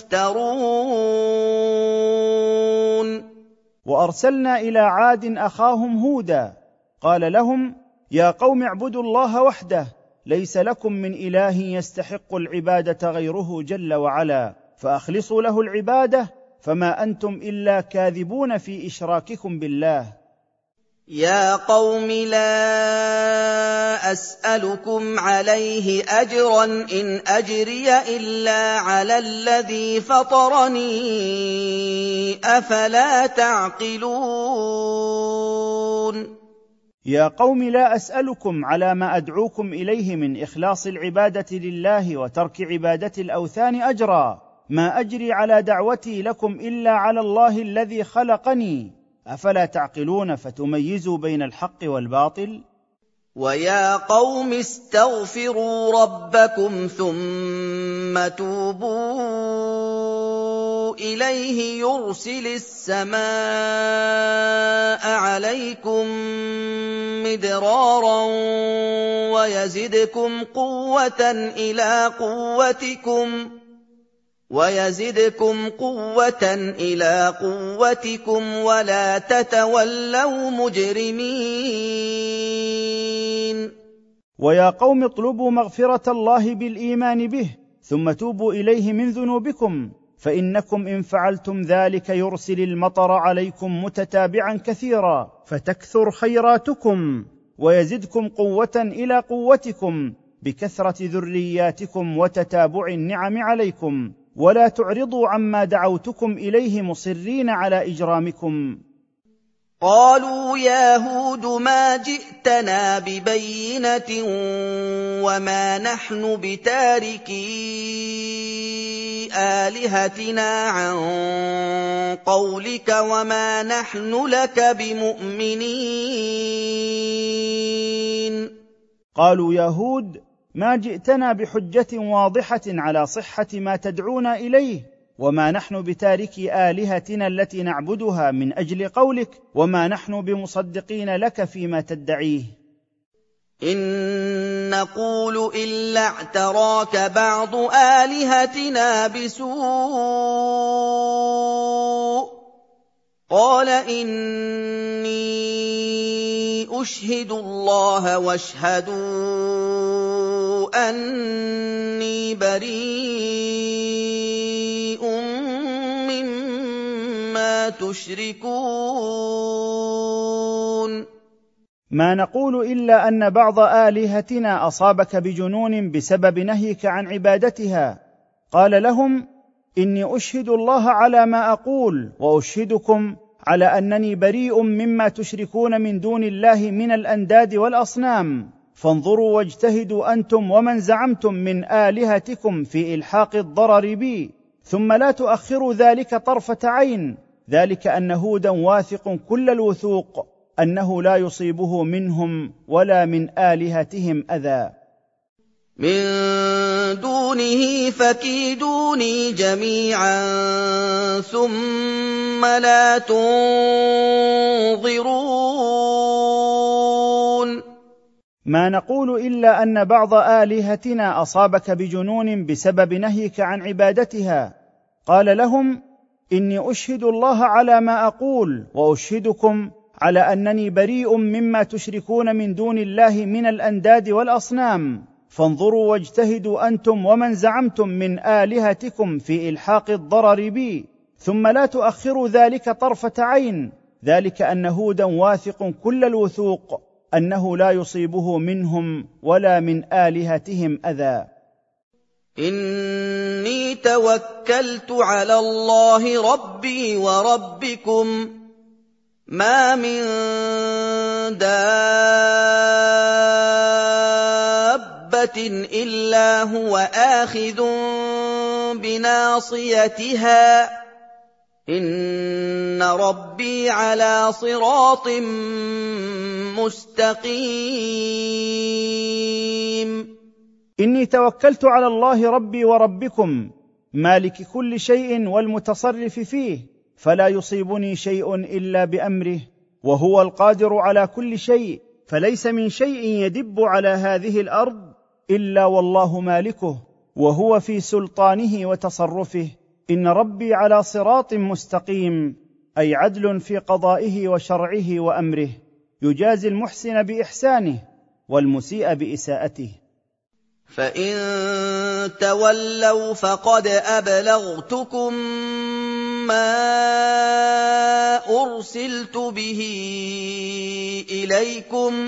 Speaker 2: مفترون.
Speaker 1: وأرسلنا إلى عاد أخاهم هودا قال لهم يا قوم اعبدوا الله وحده، ليس لكم من إله يستحق العبادة غيره جل وعلا، فأخلصوا له العبادة، فما أنتم إلا كاذبون في إشراككم بالله.
Speaker 2: يا قوم لا أسألكم عليه أجرا إن أجري إلا على الذي فطرني، أفلا تعقلون.
Speaker 1: يا قوم لا أسألكم على ما أدعوكم إليه من إخلاص العبادة لله وترك عبادة الأوثان أجرا، ما أجري على دعوتي لكم إلا على الله الذي خلقني، أفلا تعقلون فتميزوا بين الحق والباطل.
Speaker 2: ويا قوم استغفروا ربكم ثم توبوا إليه يرسل السماء عليكم مدرارا وَيَزِدْكُمْ قُوَّةً إِلَىٰ قُوَّتِكُمْ وَلَا تَتَوَلَّوْا مُجْرِمِينَ
Speaker 1: ويا قوم اطلبوا مغفرة الله بالإيمان به ثم توبوا إليه من ذنوبكم، فإنكم إن فعلتم ذلك يرسل المطر عليكم متتابعا كثيرا فتكثر خيراتكم، ويزدكم قوة إلى قوتكم بكثرة ذرياتكم وتتابع النعم عليكم، ولا تعرضوا عما دعوتكم إليه مصرين على إجرامكم.
Speaker 2: قالوا يا هود ما جئتنا ببينة وما نحن بتاركي آلهتنا عن قولك وما نحن لك بمؤمنين.
Speaker 1: قالوا يا هود ما جئتنا بحجة واضحة على صحة ما تدعونا إليه، وما نحن بتاركي آلهتنا التي نعبدها من أجل قولك، وما نحن بمصدقين لك فيما تدعيه.
Speaker 2: إن نقول إلا اعتراك بعض آلهتنا بسوء قال إني أشهد الله واشهدوا أني بريء مما تشركون.
Speaker 1: ما نقول إلا أن بعض آلهتنا أصابك بجنون بسبب نهيك عن عبادتها. قال لهم إني أشهد الله على ما أقول وأشهدكم على أنني بريء مما تشركون من دون الله من الأنداد والأصنام، فانظروا واجتهدوا أنتم ومن زعمتم من آلهتكم في إلحاق الضرر بي، ثم لا تؤخروا ذلك طرفة عين، ذلك أن هودا واثق كل الوثوق أنه لا يصيبه منهم ولا من آلهتهم أذى.
Speaker 2: من دونه فكيدوني جميعا ثم لا تنظرون.
Speaker 1: ما نقول إلا أن بعض آلهتنا أصابك بجنون بسبب نهيك عن عبادتها. قال لهم إني أشهد الله على ما أقول وأشهدكم على أنني بريء مما تشركون من دون الله من الأنداد والأصنام، فانظروا واجتهدوا أنتم ومن زعمتم من آلهتكم في إلحاق الضرر بي، ثم لا تؤخروا ذلك طرفة عين، ذلك أن هودا واثق كل الوثوق أنه لا يصيبه منهم ولا من آلهتهم أذى.
Speaker 2: إني توكلت على الله ربي وربكم ما من دابة إلا هو آخذ بناصيتها إن ربي على صراط مستقيم.
Speaker 1: إني توكلت على الله ربي وربكم مالك كل شيء والمتصرف فيه، فلا يصيبني شيء إلا بأمره، وهو القادر على كل شيء، فليس من شيء يدب على هذه الأرض إلا والله مالكه، وهو في سلطانه وتصرفه. إن ربي على صراط مستقيم، أي عدل في قضائه وشرعه وأمره، يجازي المحسن بإحسانه والمسيء بإساءته.
Speaker 2: فإن تولوا فقد أبلغتكم ما أرسلت به إليكم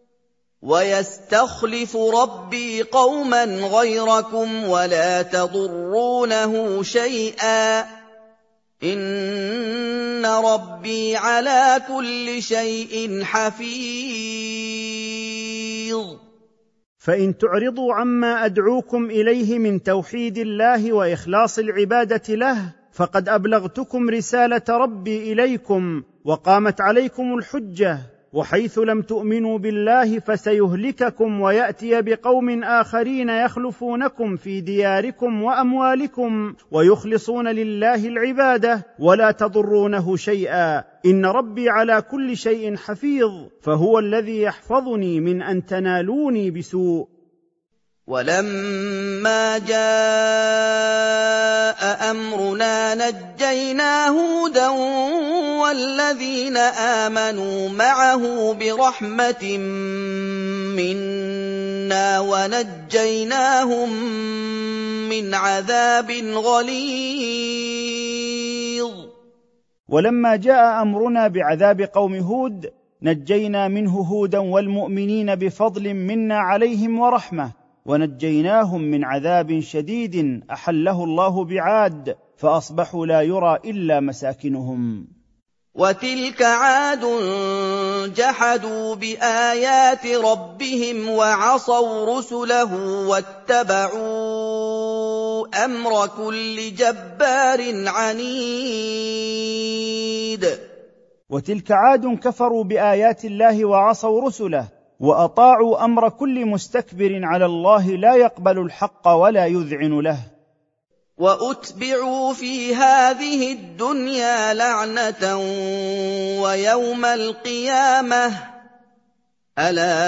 Speaker 2: ويستخلف ربي قوما غيركم ولا تضرونه شيئا إن ربي على كل شيء حفيظ.
Speaker 1: فإن تعرضوا عما أدعوكم إليه من توحيد الله وإخلاص العبادة له فقد أبلغتكم رسالة ربي إليكم وقامت عليكم الحجة، وحيث لم تؤمنوا بالله فسيهلككم ويأتي بقوم آخرين يخلفونكم في دياركم وأموالكم ويخلصون لله العبادة ولا تضرونه شيئا إن ربي على كل شيء حفيظ، فهو الذي يحفظني من أن تنالوني بسوء.
Speaker 2: وَلَمَّا جَاءَ أَمْرُنَا نَجَّيْنَا هُودًا وَالَّذِينَ آمَنُوا مَعَهُ بِرَحْمَةٍ مِّنَّا وَنَجَّيْناهُم مِّنْ عَذَابٍ غَلِيظٍ.
Speaker 1: ولما جاء أمرنا بعذاب قوم هود نجينا منه هودا والمؤمنين بفضل منا عليهم ورحمة، ونجيناهم من عذاب شديد أحله الله بعاد، فأصبحوا لا يرى إلا مساكنهم.
Speaker 2: وَتِلْكَ عَادٌ جَحَدُوا بِآيَاتِ رَبِّهِمْ وَعَصَوْا رُسُلَهُ وَاتَّبَعُوا أَمْرَ كُلِّ جَبَّارٍ عَنِيدٍ.
Speaker 1: وتلك عاد كفروا بآيات الله وعصوا رسله وأطاعوا أمر كل مستكبر على الله لا يقبل الحق ولا يذعن له.
Speaker 2: وَأُتْبِعُوا فِي هَٰذِهِ الدُّنْيَا لَعْنَةً وَيَوْمَ الْقِيَامَةِ ۗ أَلَا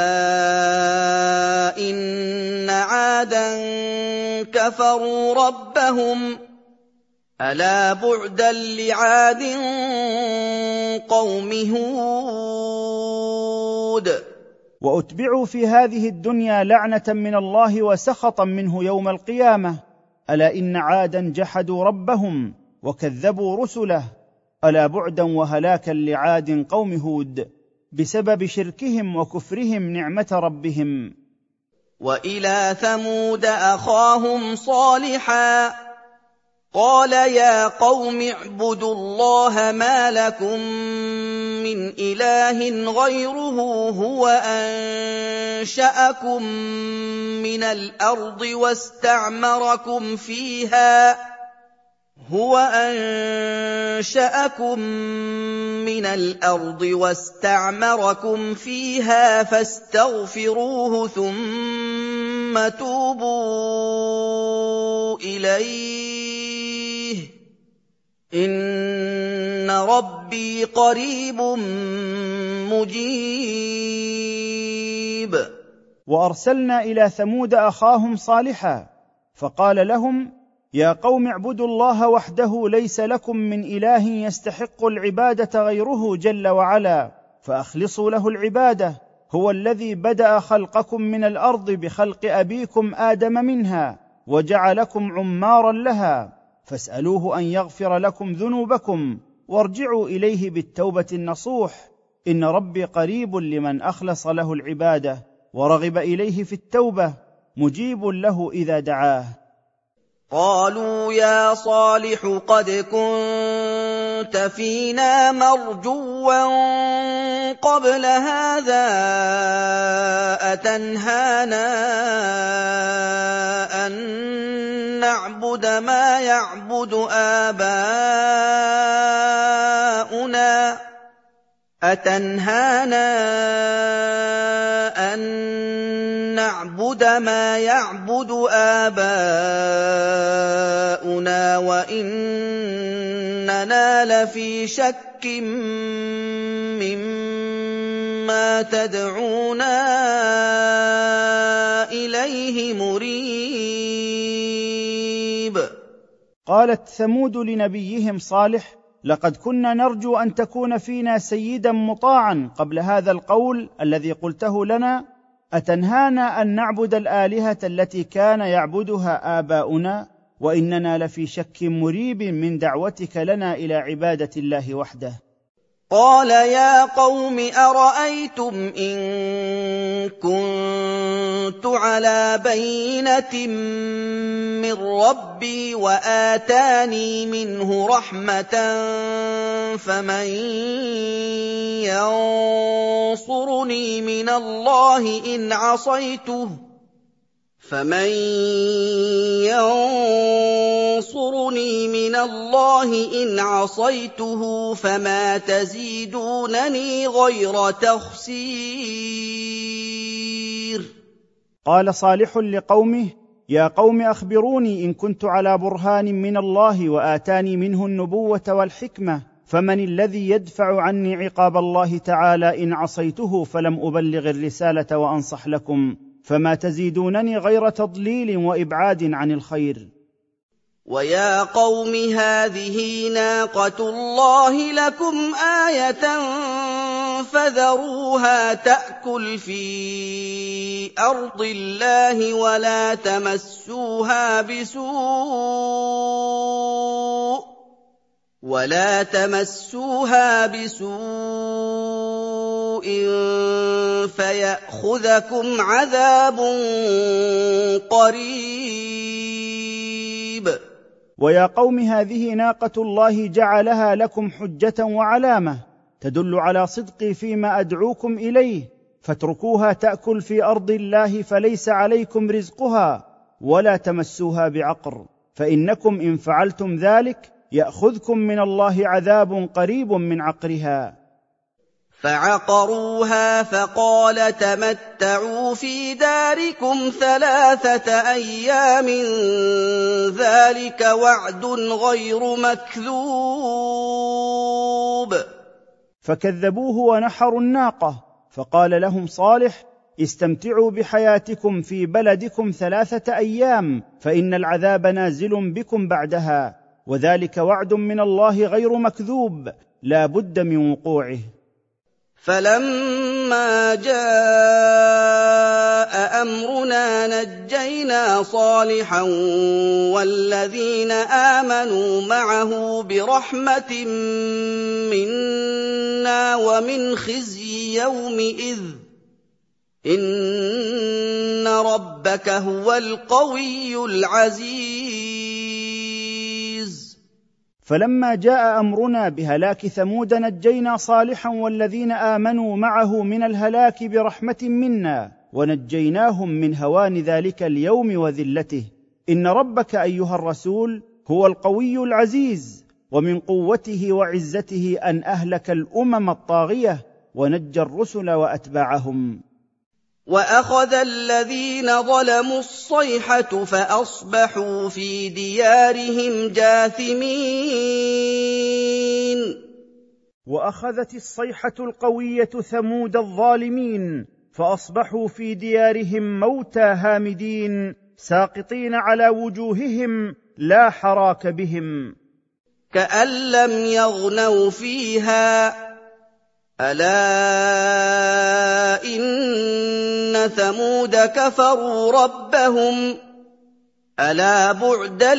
Speaker 2: إِنَّ عَادًا كَفَرُوا رَبَّهُمْ ۗ أَلَا بُعْدًا لِّعَادٍ قَوْمِ هُودٍ.
Speaker 1: وأتبعوا في هذه الدنيا لعنة من الله وسخطا منه يوم القيامة، ألا إن عادا جحدوا ربهم وكذبوا رسله، ألا بعدا وهلاكا لعاد قوم هود بسبب شركهم وكفرهم نعمة ربهم.
Speaker 2: وَإِلَىٰ ثَمُودَ أَخَاهُمْ صَالِحًا ۗ قَالَ يَا قَوْمِ اعْبُدُوا اللَّهَ مَا لَكُم مِّنْ إِلَٰهٍ غَيْرُهُ هُوَ أَنشَأَكُم مِّنَ الْأَرْضِ وَاسْتَعْمَرَكُمْ فِيهَا فَاسْتَغْفِرُوهُ ثُمَّ تُوبُوا إِلَيْهِ ۚ إِنَّ رَبِّي قَرِيبٌ مُّجِيبٌ.
Speaker 1: وأرسلنا إلى ثمود أخاهم صالحا فقال لهم: يا قوم اعبدوا الله وحده ليس لكم من إله يستحق العبادة غيره جل وعلا، فأخلصوا له العبادة، هو الذي بدأ خلقكم من الأرض بخلق أبيكم آدم منها وجعلكم عمارا لها، فاسألوه أن يغفر لكم ذنوبكم وارجعوا إليه بالتوبة النصوح، إن ربي قريب لمن أخلص له العبادة ورغب إليه في التوبة، مجيب له إذا دعاه.
Speaker 2: قالوا يا صالح قد كنت فينا مرجوا قبل هذا أتنهانا أن نعبد ما يعبد آباؤنا وإننا لفي شك مما تدعونا إليه مريب.
Speaker 1: قالت ثمود لنبيهم صالح: لقد كنا نرجو أن تكون فينا سيدا مطاعا قبل هذا القول الذي قلته لنا، أتنهانا أن نعبد الآلهة التي كان يعبدها آباؤنا، وإننا لفي شك مريب من دعوتك لنا إلى عبادة الله وحده.
Speaker 2: قال يا قوم أرأيتم إن كنت على بينة من ربي وآتاني منه رحمة فمن ينصرني من الله إن عصيته فما تزيدونني غير تخسير.
Speaker 1: قال صالح لقومه: يا قوم أخبروني إن كنت على برهان من الله وآتاني منه النبوة والحكمة، فمن الذي يدفع عني عقاب الله تعالى إن عصيته فلم أبلغ الرسالة وأنصح لكم، فما تزيدونني غير تضليل وإبعاد عن الخير.
Speaker 2: ويا قوم هذه ناقة الله لكم آية فذروها تأكل في أرض الله ولا تمسوها بسوء فيأخذكم عذاب قريب.
Speaker 1: ويا قوم هذه ناقة الله جعلها لكم حجة وعلامة تدل على صدقي فيما أدعوكم إليه، فاتركوها تأكل في أرض الله فليس عليكم رزقها، ولا تمسوها بعقر، فإنكم إن فعلتم ذلك يأخذكم من الله عذاب قريب من عقرها.
Speaker 2: فعقروها فقال تمتعوا في داركم 3 أيام ذلك وعد غير مكذوب.
Speaker 1: فكذبوه ونحروا الناقة، فقال لهم صالح استمتعوا بحياتكم في بلدكم 3 أيام فإن العذاب نازل بكم بعدها، وذلك وعد من الله غير مكذوب لا بد من وقوعه.
Speaker 2: فلما جاء أمرنا نجينا صالحا والذين آمنوا معه برحمة منا ومن خزي يومئذ إن ربك هو القوي العزيز.
Speaker 1: فلما جاء أمرنا بهلاك ثمود نجينا صالحا والذين آمنوا معه من الهلاك برحمة منا ونجيناهم من هوان ذلك اليوم وذلته. إن ربك أيها الرسول هو القوي العزيز، ومن قوته وعزته أن أهلك الأمم الطاغية ونجى الرسل وأتباعهم.
Speaker 2: وأخذ الذين ظلموا الصيحة فأصبحوا في ديارهم جاثمين.
Speaker 1: وأخذت الصيحة القوية ثمود الظالمين فأصبحوا في ديارهم موتى هامدين ساقطين على وجوههم لا حراك بهم.
Speaker 2: كأن لم يغنوا فيها ألا إن ثمود كفروا ربهم ألا بعدا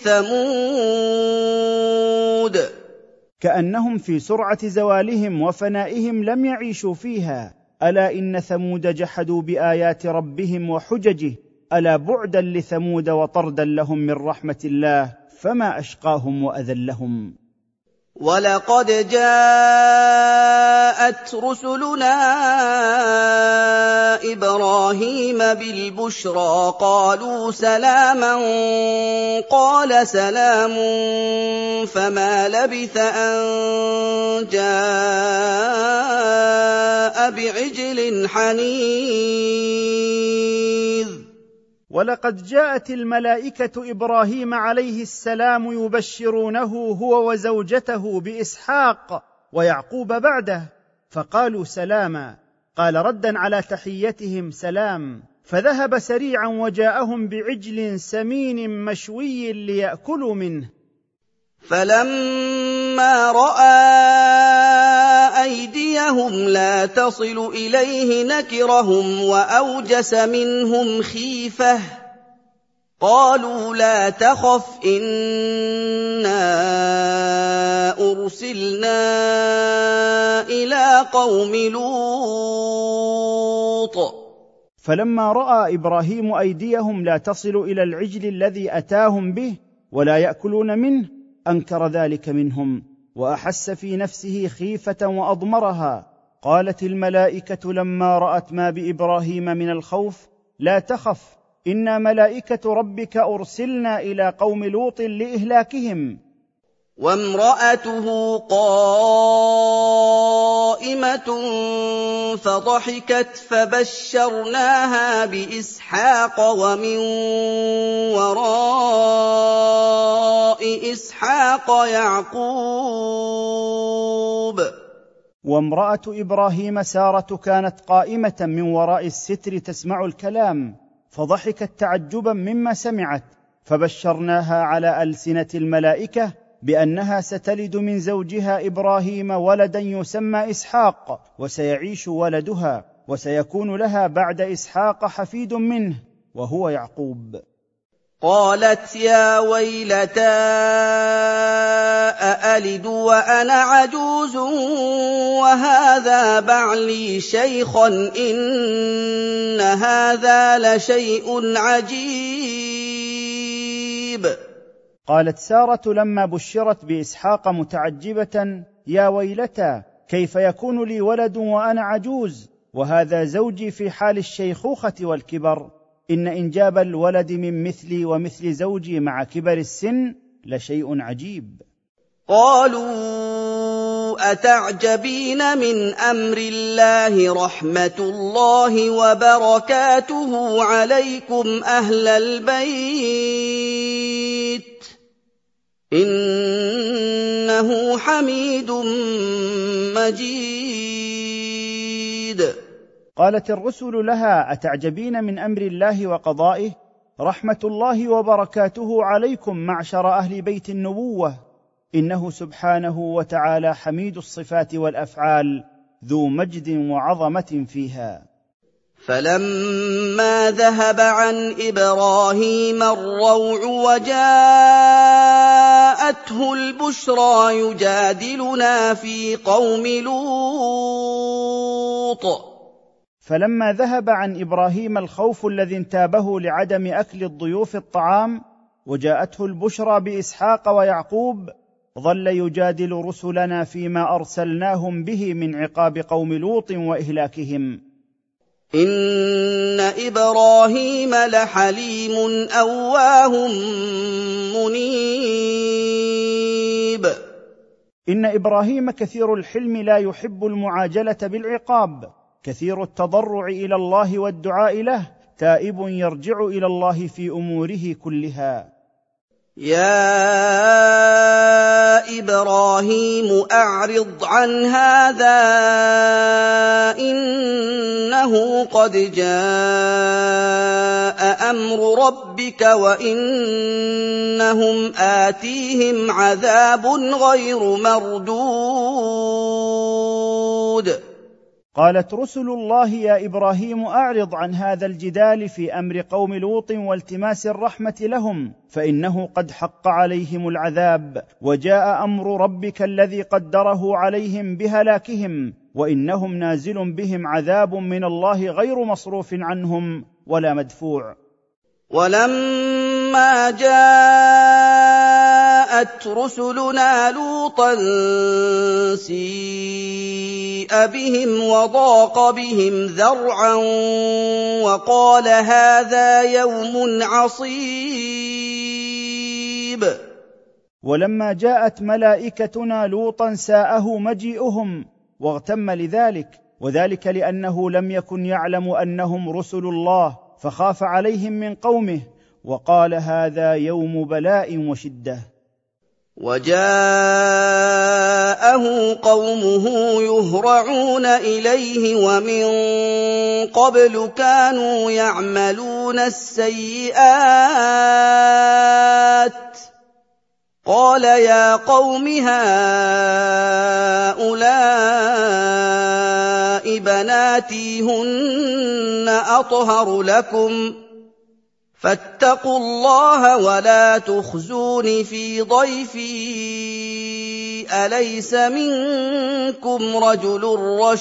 Speaker 2: لثمود.
Speaker 1: كأنهم في سرعة زوالهم وفنائهم لم يعيشوا فيها. ألا إن ثمود جحدوا بآيات ربهم وحججه ألا بعدا لثمود وطردا لهم من رحمة الله فما أشقاهم وأذلهم.
Speaker 2: ولقد جاءت رسلنا إبراهيم بالبشرى قالوا سلاما قال سلام فما لبث أن جاء بعجل حنيذ.
Speaker 1: ولقد جاءت الملائكة إبراهيم عليه السلام يبشرونه هو وزوجته بإسحاق ويعقوب بعده، فقالوا سلاما، قال ردا على تحيتهم سلام، فذهب سريعا وجاءهم بعجل سمين مشوي ليأكلوا منه.
Speaker 2: فلما رأى أيديهم لا تصل إليه نكرهم وأوجس منهم خيفة قالوا لا تخف إنا أرسلنا إلى قوم لوط.
Speaker 1: فلما رأى إبراهيم أيديهم لا تصل إلى العجل الذي أتاهم به ولا يأكلون منه أنكر ذلك منهم وأحس في نفسه خيفة وأضمرها. قالت الملائكة لما رأت ما بإبراهيم من الخوف لا تخف إنا ملائكة ربك أرسلنا إلى قوم لوط لإهلاكهم.
Speaker 2: وامرأته قائمة فضحكت فبشرناها بإسحاق ومن وراء إسحاق يعقوب.
Speaker 1: وامراه ابراهيم ساره كانت قائمه من وراء الستر تسمع الكلام، فضحكت تعجبا مما سمعت، فبشرناها على السنه الملائكه بانها ستلد من زوجها ابراهيم ولدا يسمى اسحاق، وسيعيش ولدها، وسيكون لها بعد اسحاق حفيد منه وهو يعقوب.
Speaker 2: قالت يا ويلتى أألد وأنا عجوز وهذا بعلي شيخا إن هذا لشيء عجيب.
Speaker 1: قالت سارة لما بشرت بإسحاق متعجبة: يا ويلتى، كيف يكون لي ولد وأنا عجوز وهذا زوجي في حال الشيخوخة والكبر؟ إن إنجاب الولد من مثلي ومثل زوجي مع كبر السن لشيء عجيب.
Speaker 2: قالوا أتعجبين من أمر الله رحمة الله وبركاته عليكم أهل البيت إنه حميد مجيد.
Speaker 1: قالت الرسل لها: أتعجبين من أمر الله وقضائه؟ رحمة الله وبركاته عليكم معشر أهل بيت النبوة، إنه سبحانه وتعالى حميد الصفات والأفعال ذو مجد وعظمة فيها.
Speaker 2: فلما ذهب عن إبراهيم الروع وجاءته البشرى يجادلنا في قوم لوط.
Speaker 1: فلما ذهب عن إبراهيم الخوف الذي انتابه لعدم أكل الضيوف الطعام، وجاءته البشرى بإسحاق ويعقوب، ظل يجادل رسلنا فيما أرسلناهم به من عقاب قوم لوط وإهلاكهم.
Speaker 2: إن إبراهيم لحليم أواه منيب.
Speaker 1: إن إبراهيم كثير الحلم لا يحب المعاجلة بالعقاب، كثير التضرع إلى الله والدعاء له، تائب يرجع إلى الله في أموره كلها.
Speaker 2: يا إبراهيم أعرض عن هذا إنه قد جاء أمر ربك وإنهم آتيهم عذاب غير مردود.
Speaker 1: قالت رسل الله: يا إبراهيم أعرض عن هذا الجدال في أمر قوم لوط والتماس الرحمة لهم، فإنه قد حق عليهم العذاب، وجاء أمر ربك الذي قدره عليهم بهلاكهم، وإنهم نازل بهم عذاب من الله غير مصروف عنهم ولا مدفوع.
Speaker 2: ولما جاءت رسلنا لوطا سيء بهم وضاق بهم ذرعا وقال هذا يوم عصيب.
Speaker 1: ولما جاءت ملائكتنا لوطا ساءه مجيئهم واغتم لذلك، وذلك لأنه لم يكن يعلم أنهم رسل الله، فخاف عليهم من قومه وقال هذا يوم بلاء وشدة.
Speaker 2: وجاءه قومه يهرعون إليه ومن قبل كانوا يعملون السيئات، قال يا قوم هؤلاء بناتي هن أطهر لكم فاتقوا الله ولا تخزون في ضيفي أليس منكم رجل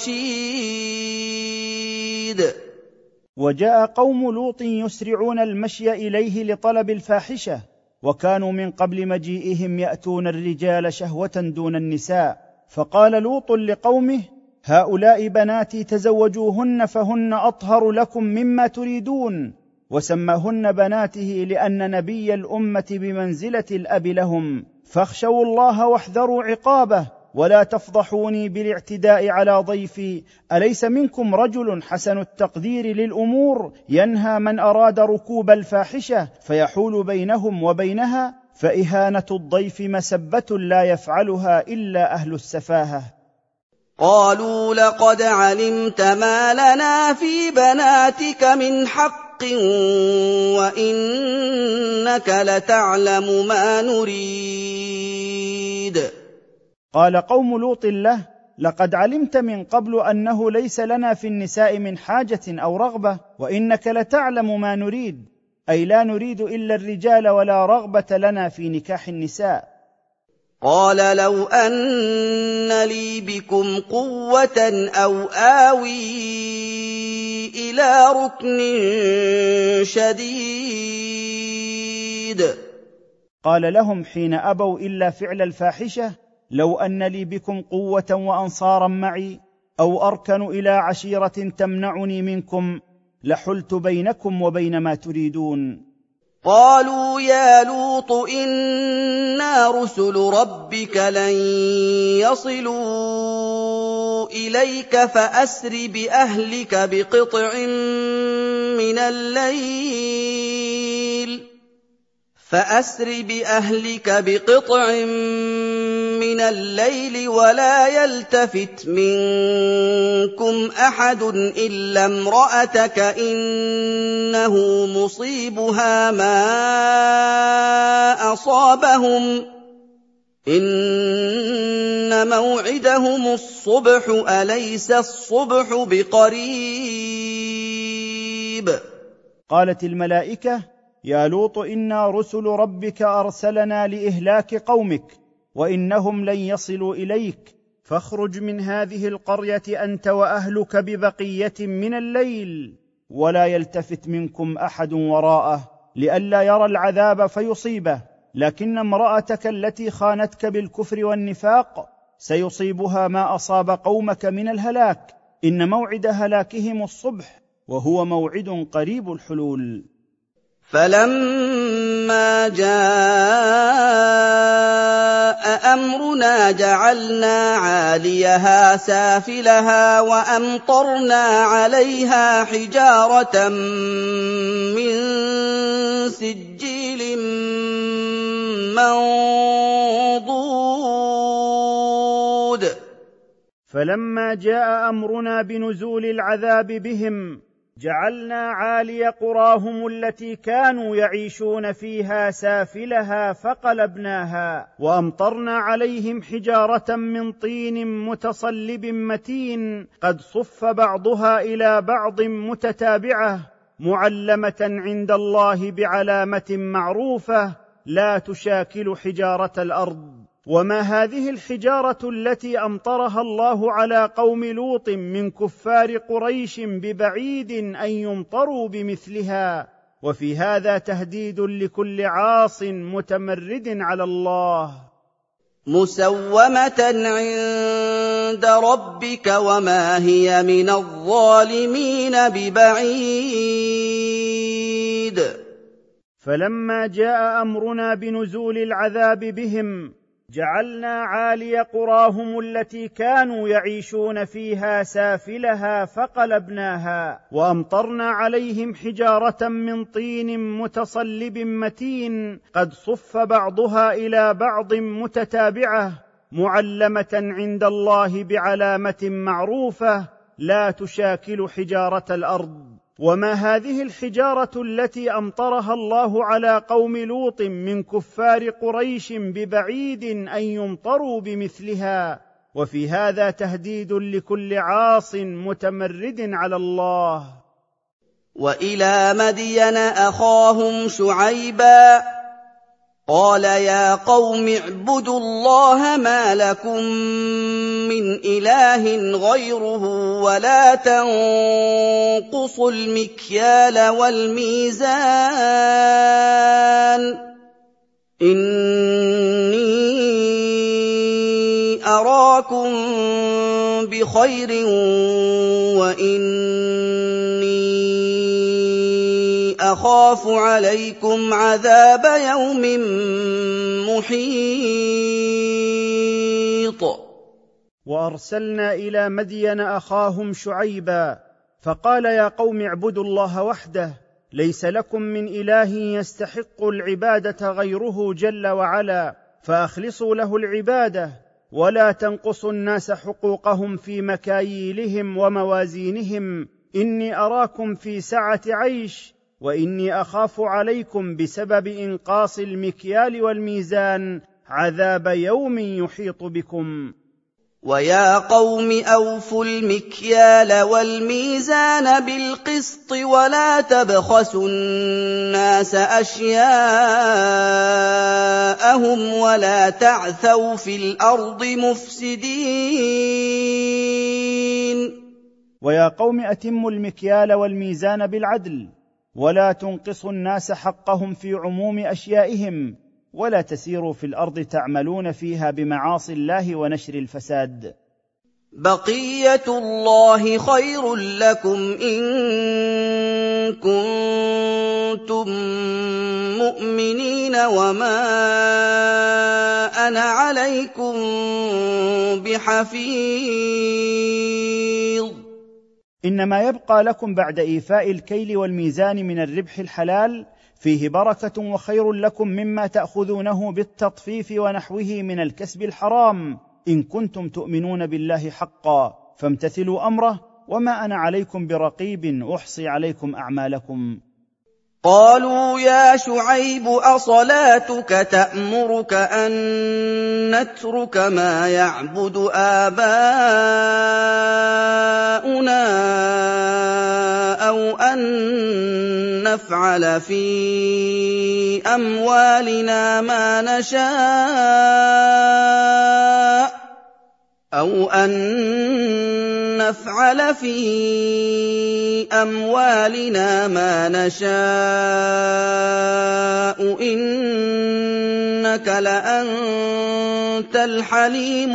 Speaker 2: رشيد.
Speaker 1: وجاء قوم لوط يسرعون المشي إليه لطلب الفاحشة، وكانوا من قبل مجيئهم يأتون الرجال شهوة دون النساء، فقال لوط لقومه: هؤلاء بناتي تزوجوهن فهن أطهر لكم مما تريدون، وسماهن بناته لأن نبي الأمة بمنزلة الأب لهم، فاخشوا الله واحذروا عقابه ولا تفضحوني بالاعتداء على ضيفي، أليس منكم رجل حسن التقدير للأمور ينهى من أراد ركوب الفاحشة فيحول بينهم وبينها؟ فإهانة الضيف مسبة لا يفعلها إلا أهل السفاهة.
Speaker 2: قالوا لقد علمت ما لنا في بناتك من حق وإنك لتعلم ما نريد.
Speaker 1: قال قوم لوط له: لقد علمت من قبل أنه ليس لنا في النساء من حاجة أو رغبة، وإنك لتعلم ما نريد، أي لا نريد إلا الرجال ولا رغبة لنا في نكاح النساء.
Speaker 2: قال لو أن لي بكم قوة أو آوي إلى ركن شديد.
Speaker 1: قال لهم حين أبوا إلا فعل الفاحشة: لو أن لي بكم قوة وأنصارا معي، أو أركن إلى عشيرة تمنعني منكم، لحلت بينكم وبين ما تريدون.
Speaker 2: قالوا يا لوط إنا رسل ربك لن يصلوا إليك فأسر بأهلك بقطع من الليل ولا يلتفت منكم أحد إلا امرأتك إنه مصيبها ما أصابهم إن موعدهم الصبح أليس الصبح بقريب.
Speaker 1: قالت الملائكة: يا لوط إنا رسل ربك أرسلنا لإهلاك قومك، وإنهم لن يصلوا إليك، فاخرج من هذه القرية أنت وأهلك ببقية من الليل، ولا يلتفت منكم أحد وراءه، لئلا يرى العذاب فيصيبه، لكن امرأتك التي خانتك بالكفر والنفاق سيصيبها ما أصاب قومك من الهلاك، إن موعد هلاكهم الصبح، وهو موعد قريب الحلول.
Speaker 2: فلما جاء أمرنا جعلنا عاليها سافلها وأمطرنا عليها حجارة من سجيل منضود.
Speaker 1: فلما جاء أمرنا بنزول العذاب بهم جعلنا عالي قراهم التي كانوا يعيشون فيها سافلها فقلبناها، وأمطرنا عليهم حجارة من طين متصلب متين قد صف بعضها إلى بعض متتابعة، معلمة عند الله بعلامة معروفة لا تشاكل حجارة الأرض. وما هذه الحجارة التي أمطرها الله على قوم لوط من كفار قريش ببعيد أن يمطروا بمثلها، وفي هذا تهديد لكل عاص متمرد على الله.
Speaker 2: مسومة عند ربك وما هي من الظالمين ببعيد.
Speaker 1: فلما جاء أمرنا بنزول العذاب بهم جعلنا عالي قراهم التي كانوا يعيشون فيها سافلها فقلبناها، وأمطرنا عليهم حجارة من طين متصلب متين قد صف بعضها إلى بعض متتابعة، معلمة عند الله بعلامة معروفة لا تشاكل حجارة الأرض. وما هذه الحجارة التي أمطرها الله على قوم لوط من كفار قريش ببعيد أن يمطروا بمثلها، وفي هذا تهديد لكل عاص متمرد على الله.
Speaker 2: وإلى مدين أخاهم شعيبا قال يا قوم اعبدوا الله ما لكم من إله غيره ولا تنقصوا المكيال والميزان إني أراكم بخير وإني أخاف عليكم عذاب يوم محيط.
Speaker 1: وأرسلنا إلى مدين أخاهم شعيبا فقال يا قوم اعبدوا الله وحده، ليس لكم من إله يستحق العبادة غيره جل وعلا، فأخلصوا له العبادة، ولا تنقصوا الناس حقوقهم في مكاييلهم وموازينهم، إني أراكم في سعة عيش، وإني أخاف عليكم بسبب إنقاص المكيال والميزان عذاب يوم يحيط بكم.
Speaker 2: ويا قوم أوفوا المكيال والميزان بالقسط ولا تبخسوا الناس أشياءهم ولا تعثوا في الأرض مفسدين.
Speaker 1: ويا قوم أتموا المكيال والميزان بالعدل، ولا تنقصوا الناس حقهم في عموم أشيائهم، ولا تسيروا في الأرض تعملون فيها بمعاصي الله ونشر الفساد.
Speaker 2: بقية الله خير لكم إن كنتم مؤمنين وما أنا عليكم بحفيظ.
Speaker 1: إنما يبقى لكم بعد إيفاء الكيل والميزان من الربح الحلال فيه بركة وخير لكم مما تأخذونه بالتطفيف ونحوه من الكسب الحرام، إن كنتم تؤمنون بالله حقا، فامتثلوا أمره، وما أنا عليكم برقيب أحصي عليكم أعمالكم.
Speaker 2: قالوا يا شعيب أصلاتك تأمرك أن نترك ما يعبد آباؤنا أو أن نفعل في أموالنا ما نشاء إنك لأنت الحليم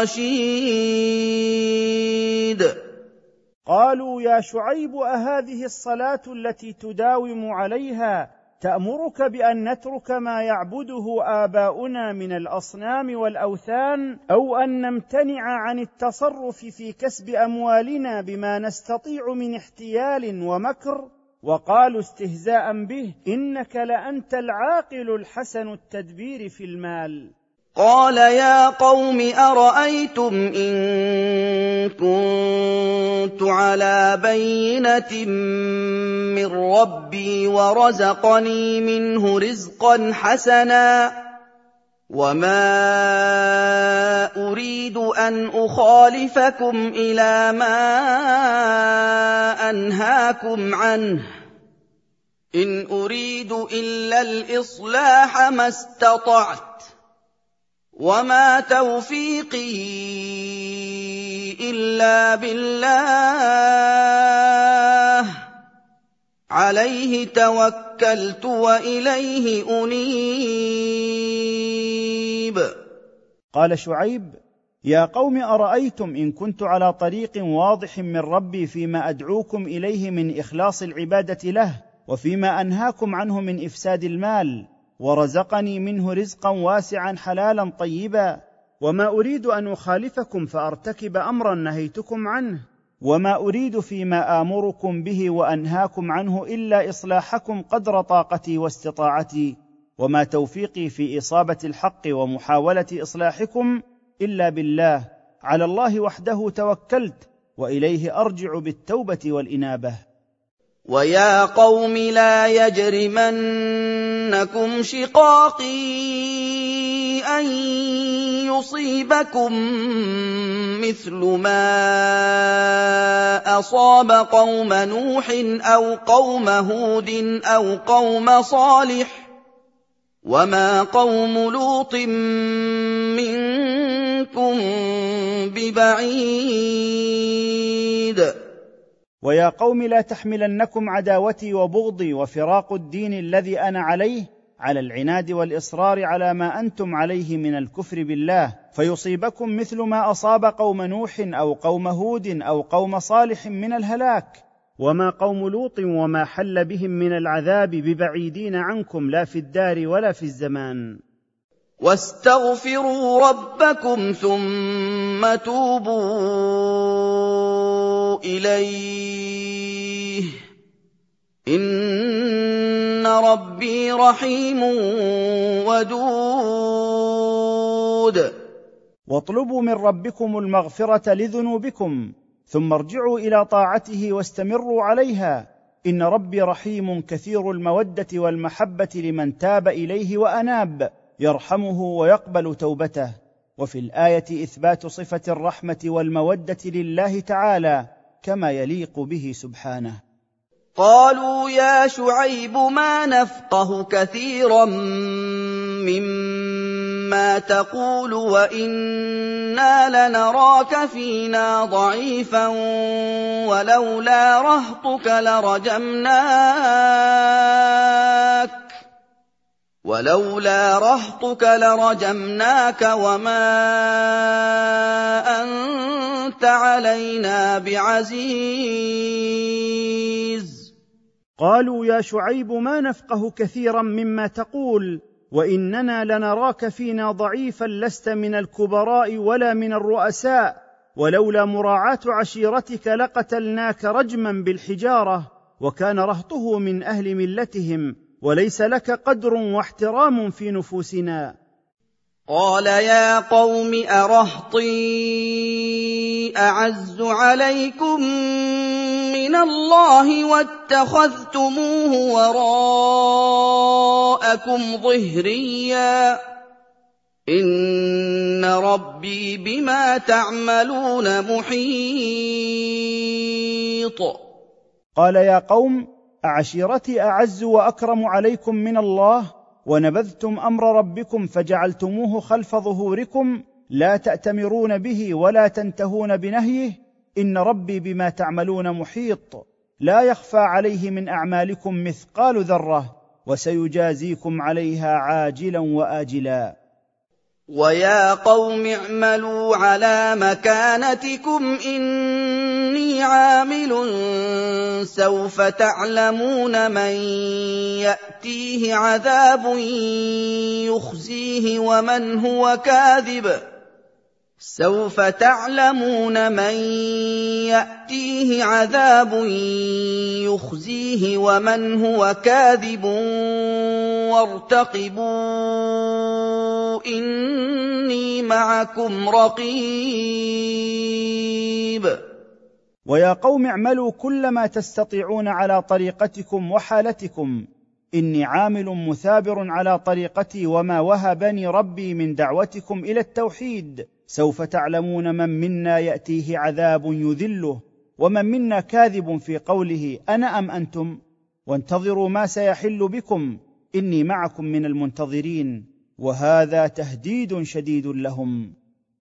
Speaker 2: الرشيد.
Speaker 1: قالوا يا شعيب أهذه الصلاة التي تداوم عليها تأمرك بأن نترك ما يعبده آباؤنا من الأصنام والأوثان، أو أن نمتنع عن التصرف في كسب أموالنا بما نستطيع من احتيال ومكر؟ وقالوا استهزاء به إنك لأنت العاقل الحسن التدبير في المال.
Speaker 2: قال يا قوم أرأيتم إن كنت على بينة من ربي ورزقني منه رزقا حسنا وما أريد أن أخالفكم إلى ما أنهاكم عنه، إن أريد إلا الإصلاح ما استطعت، وما توفيقي إلا بالله، عليه توكلت وإليه أنيب.
Speaker 1: قال شعيب يا قوم أرأيتم إن كنت على طريق واضح من ربي فيما أدعوكم إليه من إخلاص العبادة له، وفيما أنهاكم عنه من إفساد المال، ورزقني منه رزقا واسعا حلالا طيبا، وما أريد أن أخالفكم فأرتكب أمرا نهيتكم عنه، وما أريد فيما آمركم به وأنهاكم عنه إلا إصلاحكم قدر طاقتي واستطاعتي، وما توفيقي في إصابة الحق ومحاولة إصلاحكم إلا بالله، على الله وحده توكلت وإليه أرجع بالتوبة والإنابة.
Speaker 2: ويا قوم لا يجرمنكم شقاقي أن يصيبكم مثل ما أصاب قوم نوح أو قوم هود أو قوم صالح، وما قوم لوط منكم ببعيد.
Speaker 1: ويا قوم لا تحملنكم عداوتي وبغضي وفراق الدين الذي أنا عليه على العناد والإصرار على ما أنتم عليه من الكفر بالله، فيصيبكم مثل ما أصاب قوم نوح أو قوم هود أو قوم صالح من الهلاك، وما قوم لوط وما حل بهم من العذاب ببعيدين عنكم لا في الدار ولا في الزمان.
Speaker 2: واستغفروا ربكم ثم توبوا إليه إن ربي رحيم ودود.
Speaker 1: واطلبوا من ربكم المغفرة لذنوبكم ثم ارجعوا إلى طاعته واستمروا عليها، إن ربي رحيم كثير المودة والمحبة لمن تاب إليه وأناب، يرحمه ويقبل توبته. وفي الآية إثبات صفة الرحمة والمودة لله تعالى كما يليق به سبحانه.
Speaker 2: قالوا يا شعيب ما نفقه كثيرا مما تقول وإنا لنراك فينا ضعيفا ولولا رهطك لرجمناك وما أنت علينا بعزيز.
Speaker 1: قالوا يا شعيب ما نفقه كثيرا مما تقول وإننا لنراك فينا ضعيفا، لست من الكبراء ولا من الرؤساء، ولولا مراعاة عشيرتك لقتلناك رجما بالحجارة، وكان رهطه من أهل ملتهم، وليس لك قدر واحترام في نفوسنا.
Speaker 2: قال يا قوم أرهطي أعز عليكم من الله واتخذتموه وراءكم ظهريا، إن ربي بما تعملون محيط.
Speaker 1: قال يا قوم أعشيرتي أعز وأكرم عليكم من الله، ونبذتم أمر ربكم فجعلتموه خلف ظهوركم، لا تأتمرون به ولا تنتهون بنهيه، إن ربي بما تعملون محيط، لا يخفى عليه من أعمالكم مثقال ذرة، وسيجازيكم عليها عاجلا وآجلا.
Speaker 2: ويا قوم اعملوا على مكانتكم إني عامل، سوف تعلمون من يأتيه عذاب يخزيه ومن هو كاذب وارتقبوا إني معكم رقيب.
Speaker 1: ويا قوم اعملوا كل ما تستطيعون على طريقتكم وحالتكم، إني عامل مثابر على طريقتي وما وهبني ربي من دعوتكم إلى التوحيد، سوف تعلمون من منا يأتيه عذاب يذله، ومن منا كاذب في قوله أنا أم أنتم، وانتظروا ما سيحل بكم، إني معكم من المنتظرين. وهذا تهديد شديد لهم.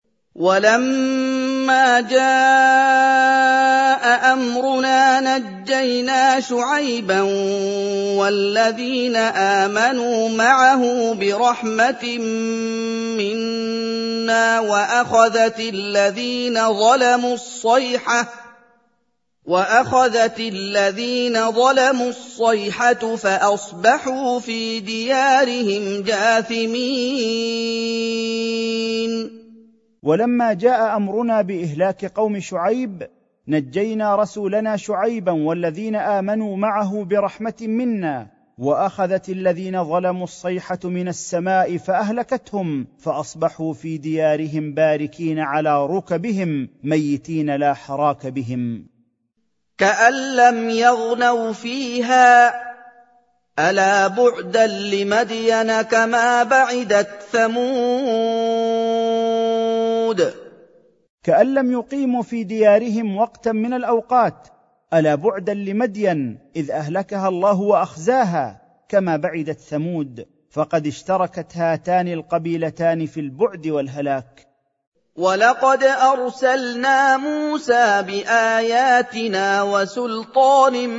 Speaker 2: ولما جاء أمرنا نجينا شعيبا والذين آمنوا معه برحمة منا وأخذت الذين ظلموا الصيحة فأصبحوا في ديارهم جاثمين.
Speaker 1: ولما جاء أمرنا بإهلاك قوم شعيب نجينا رسولنا شعيبا والذين آمنوا معه برحمة منا، وأخذت الذين ظلموا الصيحة من السماء فأهلكتهم، فأصبحوا في ديارهم باركين على ركبهم ميتين لا حراك بهم.
Speaker 2: كأن لم يغنوا فيها ألا بعدا لمدين كما بعدت ثمود.
Speaker 1: كأن لم يقيموا في ديارهم وقتا من الأوقات، ألا بعدا لمدين إذ أهلكها الله وأخزاها، كما بعدت ثمود، فقد اشتركت هاتان القبيلتان في البعد والهلاك.
Speaker 2: ولقد أرسلنا موسى بآياتنا وسلطان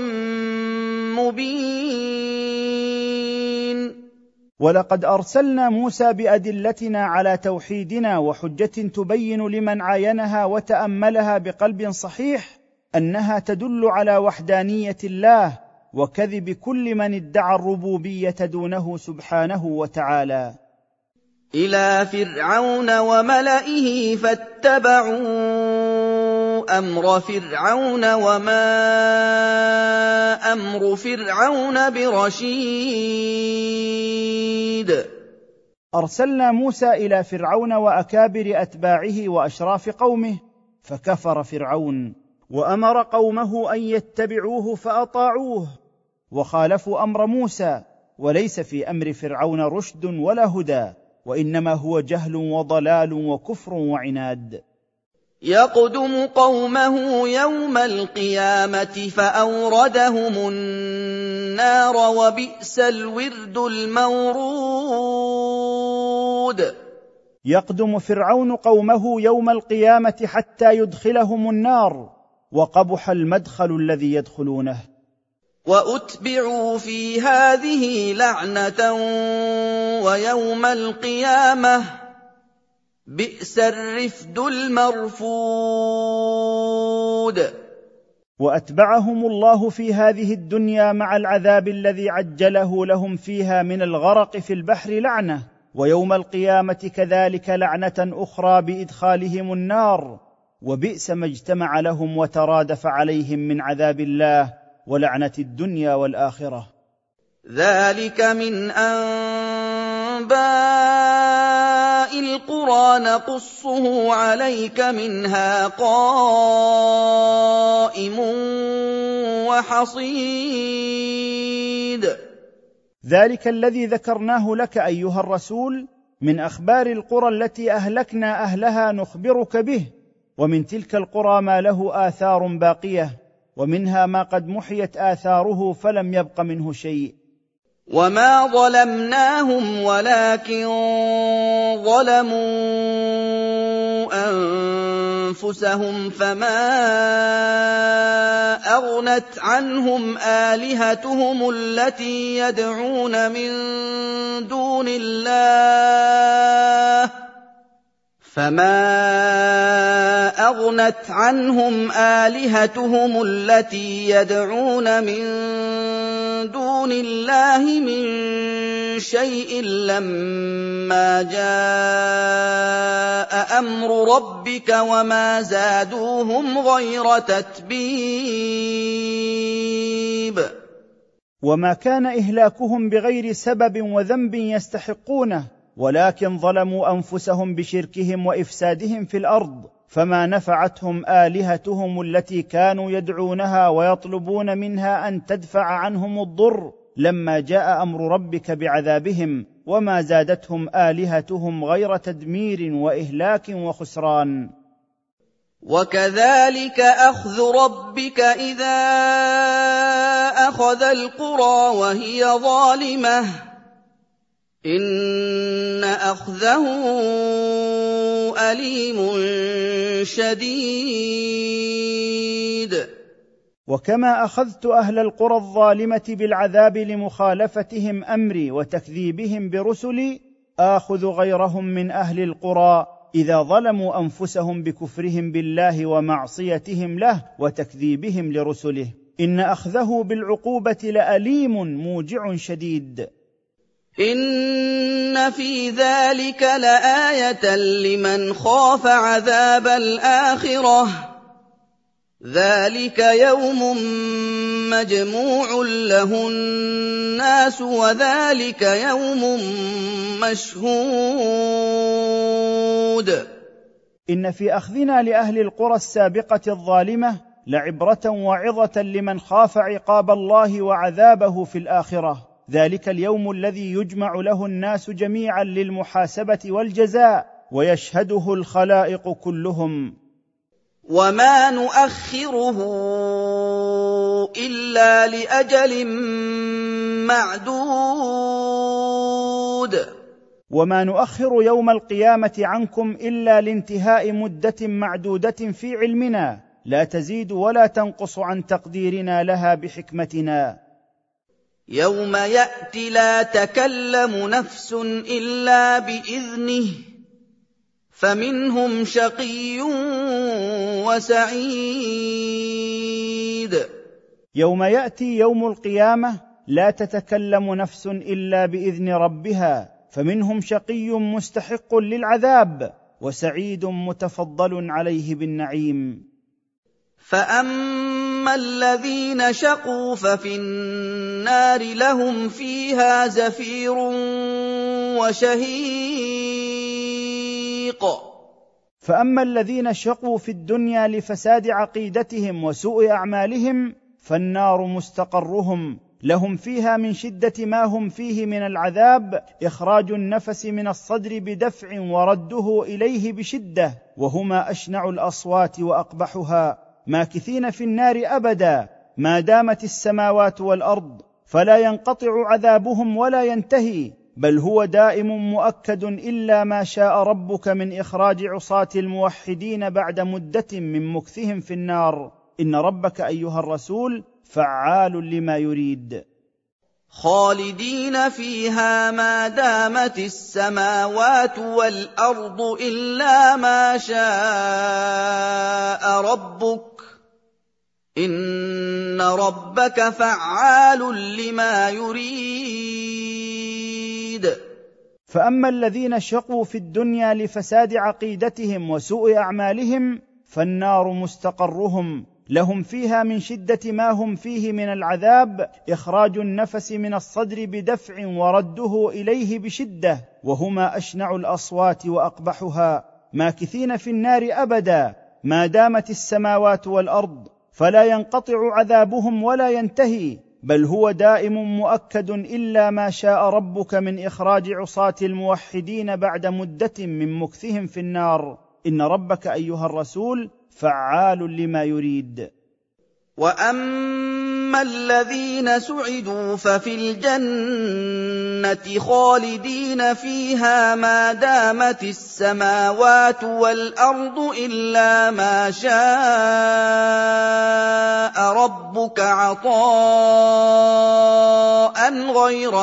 Speaker 2: مبين.
Speaker 1: ولقد أرسلنا موسى بأدلتنا على توحيدنا وحجة تبين لمن عاينها وتأملها بقلب صحيح أنها تدل على وحدانية الله وكذب كل من ادعى الربوبية دونه سبحانه وتعالى.
Speaker 2: إلى فرعون وملئه فاتبعوا أمر فرعون وما أمر فرعون برشيد.
Speaker 1: أرسلنا موسى إلى فرعون وأكابر أتباعه وأشراف قومه، فكفر فرعون وأمر قومه أن يتبعوه فأطاعوه، وخالفوا أمر موسى، وليس في أمر فرعون رشد ولا هدى، وإنما هو جهل وضلال وكفر وعناد.
Speaker 2: يقدم قومه يوم القيامة فأوردهم النار وبئس الورد المورود.
Speaker 1: يقدم فرعون قومه يوم القيامة حتى يدخلهم النار، وقبح المدخل الذي يدخلونه.
Speaker 2: وأتبعوا في هذه لعنة ويوم القيامة بئس الرفد المرفود.
Speaker 1: وأتبعهم الله في هذه الدنيا مع العذاب الذي عجله لهم فيها من الغرق في البحر لعنة، ويوم القيامة كذلك لعنة أخرى بإدخالهم النار، وبئس ما اجتمع لهم وترادف عليهم من عذاب الله ولعنة الدنيا والآخرة.
Speaker 2: ذلك من أنباء القرى نقصه عليك منها قائم وحصيد.
Speaker 1: ذلك الذي ذكرناه لك أيها الرسول من أخبار القرى التي أهلكنا أهلها نخبرك به، ومن تلك القرى ما له آثار باقية، ومنها ما قد محيت آثاره فلم يبق منه شيء.
Speaker 2: وما ظلمناهم ولكن ظلموا أنفسهم فما أغنت عنهم آلهتهم التي يدعون من دون الله من شيء لما جاء أمر ربك وما زادوهم غير تتبيب.
Speaker 1: وما كان إهلاكهم بغير سبب وذنب يستحقونه، ولكن ظلموا أنفسهم بشركهم وإفسادهم في الأرض، فما نفعتهم آلهتهم التي كانوا يدعونها ويطلبون منها أن تدفع عنهم الضر لما جاء أمر ربك بعذابهم، وما زادتهم آلهتهم غير تدمير وإهلاك وخسران.
Speaker 2: وكذلك أخذ ربك إذا أخذ القرى وهي ظالمة إن أخذه أليم شديد.
Speaker 1: وكما أخذت أهل القرى الظالمة بالعذاب لمخالفتهم أمري وتكذيبهم برسلي، آخذ غيرهم من أهل القرى إذا ظلموا أنفسهم بكفرهم بالله ومعصيتهم له وتكذيبهم لرسله، إن أخذه بالعقوبة لأليم موجع شديد.
Speaker 2: إن في ذلك لآية لمن خاف عذاب الآخرة ذلك يوم مجموع له الناس وذلك يوم مشهود.
Speaker 1: إن في أخذنا لأهل القرى السابقة الظالمة لعبرة وعظة لمن خاف عقاب الله وعذابه في الآخرة، ذلك اليوم الذي يجمع له الناس جميعا للمحاسبة والجزاء ويشهده الخلائق كلهم.
Speaker 2: وما نؤخره إلا لأجل معدود.
Speaker 1: وما نؤخر يوم القيامة عنكم إلا لانتهاء مدة معدودة في علمنا، لا تزيد ولا تنقص عن تقديرنا لها بحكمتنا.
Speaker 2: يوم يأتي لا تكلم نفس إلا بإذنه فمنهم شقي وسعيد.
Speaker 1: يوم يأتي يوم القيامة لا تتكلم نفس إلا بإذن ربها، فمنهم شقي مستحق للعذاب وسعيد متفضل عليه بالنعيم.
Speaker 2: فأما الذين شقوا ففي النار لهم فيها زفير وشهيق.
Speaker 1: فأما الذين شقوا في الدنيا لفساد عقيدتهم وسوء أعمالهم فالنار مستقرهم، لهم فيها من شدة ما هم فيه من العذاب إخراج النفس من الصدر بدفع ورده إليه بشدة، وهما أشنع الأصوات وأقبحها، ماكثين في النار أبدا ما دامت السماوات والأرض، فلا ينقطع عذابهم ولا ينتهي، بل هو دائم مؤكد إلا ما شاء ربك من إخراج عصاة الموحدين بعد مدة من مكثهم في النار. إن ربك أيها الرسول فعال لما يريد.
Speaker 2: خالدين فيها ما دامت السماوات والأرض إلا ما شاء ربك، إن ربك فعال لما يريد.
Speaker 1: فأما الذين شقوا في الدنيا لفساد عقيدتهم وسوء أعمالهم فالنار مستقرهم، لهم فيها من شدة ما هم فيه من العذاب إخراج النفس من الصدر بدفع ورده إليه بشدة، وهما أشنع الأصوات وأقبحها، ماكثين في النار أبدا ما دامت السماوات والأرض، فلا ينقطع عذابهم ولا ينتهي، بل هو دائم مؤكد إلا ما شاء ربك من إخراج عصاة الموحدين بعد مدة من مكثهم في النار. إن ربك أيها الرسول فعال لما يريد.
Speaker 2: وأما الذين سعدوا ففي الجنة خالدين فيها ما دامت السماوات والأرض إلا ما شاء ربك عطاء غير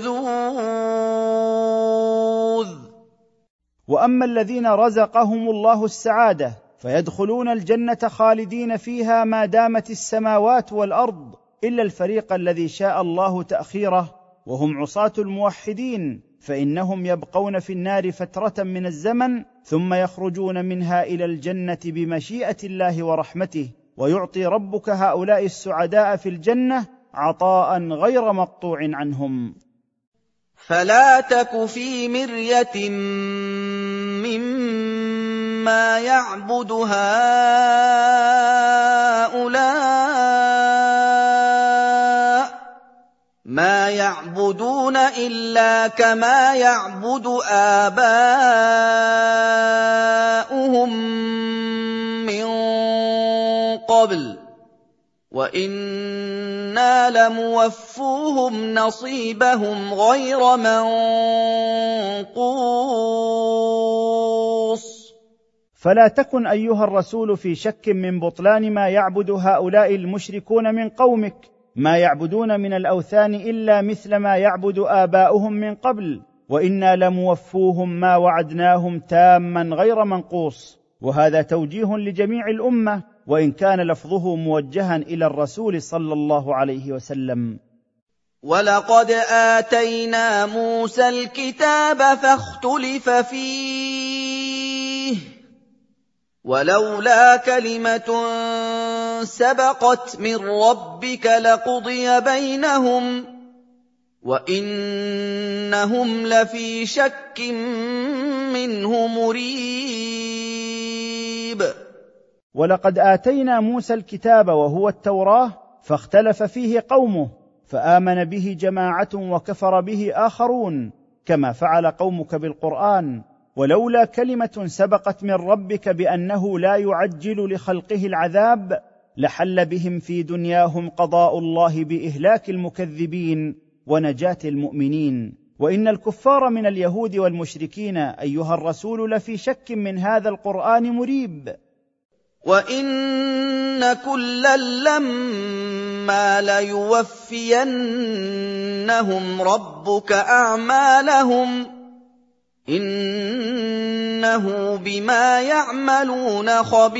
Speaker 2: مجذوذ.
Speaker 1: وأما الذين رزقهم الله السعادة فيدخلون الجنة خالدين فيها ما دامت السماوات والأرض إلا الفريق الذي شاء الله تأخيره، وهم عصاة الموحدين، فإنهم يبقون في النار فترة من الزمن ثم يخرجون منها إلى الجنة بمشيئة الله ورحمته، ويعطي ربك هؤلاء السعداء في الجنة عطاء غير مقطوع عنهم.
Speaker 2: فلا تك في مرية مما يعبد هؤلاء، ما يعبدون إلا كما يعبد آباؤهم من قبل، وإنا لموفوهم نصيبهم غير منقوص.
Speaker 1: فلا تكن أيها الرسول في شك من بطلان ما يعبد هؤلاء المشركون من قومك، ما يعبدون من الأوثان إلا مثل ما يعبد آباؤهم من قبل، وإنا لموفوهم ما وعدناهم تاما غير منقوص. وهذا توجيه لجميع الأمة، وإن كان لفظه موجها إلى الرسول صلى الله عليه وسلم.
Speaker 2: ولقد آتينا موسى الكتاب فاختلف فيه، ولولا كلمة سبقت من ربك لقضي بينهم، وإنهم لفي شك منه مريب.
Speaker 1: ولقد آتينا موسى الكتاب وهو التوراة فاختلف فيه قومه، فآمن به جماعة وكفر به آخرون، كما فعل قومك بالقرآن. ولولا كلمة سبقت من ربك بأنه لا يعجل لخلقه العذاب لحل بهم في دنياهم قضاء الله بإهلاك المكذبين ونجاة المؤمنين. وإن الكفار من اليهود والمشركين أيها الرسول لفي شك من هذا القرآن مريب.
Speaker 2: وَإِنَّ كُلًّا لَّمَّا لَيُوَفِّيَنَّهُمْ رَبُّكَ أَعْمَالَهُمْ ۚ إِنَّهُ بِمَا يَعْمَلُونَ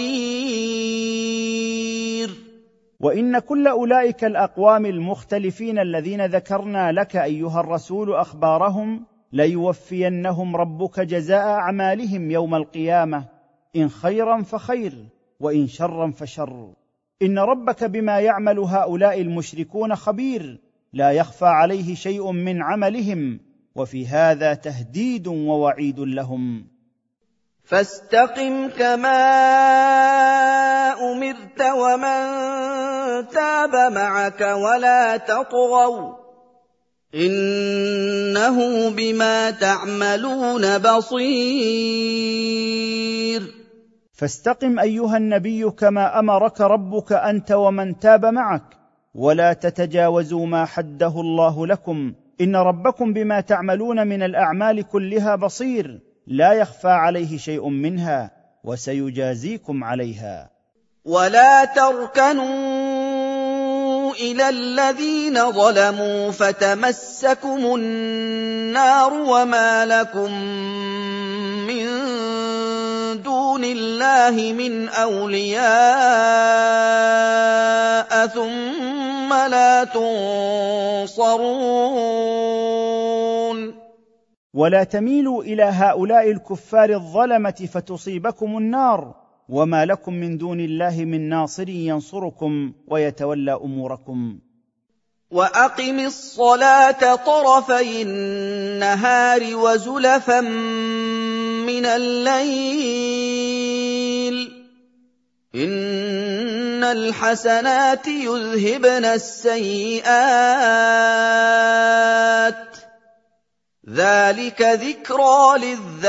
Speaker 2: خَبِيرٌ.
Speaker 1: وإن كل أولئك الأقوام المختلفين الذين ذكرنا لك أيها الرسول أخبارهم ليوفينهم ربك جزاء أعمالهم يوم القيامة، إن خيرا فخير وإن شرا فشر. إن ربك بما يعمل هؤلاء المشركون خبير، لا يخفى عليه شيء من عملهم، وفي هذا تهديد ووعيد لهم.
Speaker 2: فاستقم كما أمرت ومن تاب معك ولا تطغوا إنه بما تعملون بصير.
Speaker 1: فاستقم أيها النبي كما أمرك ربك أنت ومن تاب معك، ولا تتجاوزوا ما حده الله لكم، إن ربكم بما تعملون من الأعمال كلها بصير، لا يخفى عليه شيء منها، وسيجازيكم عليها.
Speaker 2: ولا تركنوا إلى الذين ظلموا فتمسكم النار وما لكم من دون الله من أولياء ثم لا تنصرون.
Speaker 1: ولا تميلوا إلى هؤلاء الكفار الظلمة فتصيبكم النار، وما لكم من دون الله من ناصر ينصركم ويتولى أموركم.
Speaker 2: وأقم الصلاة طرفي النهار وزلفا من الليل إن الحسنات يذهبن السيئات ذلك ذكرى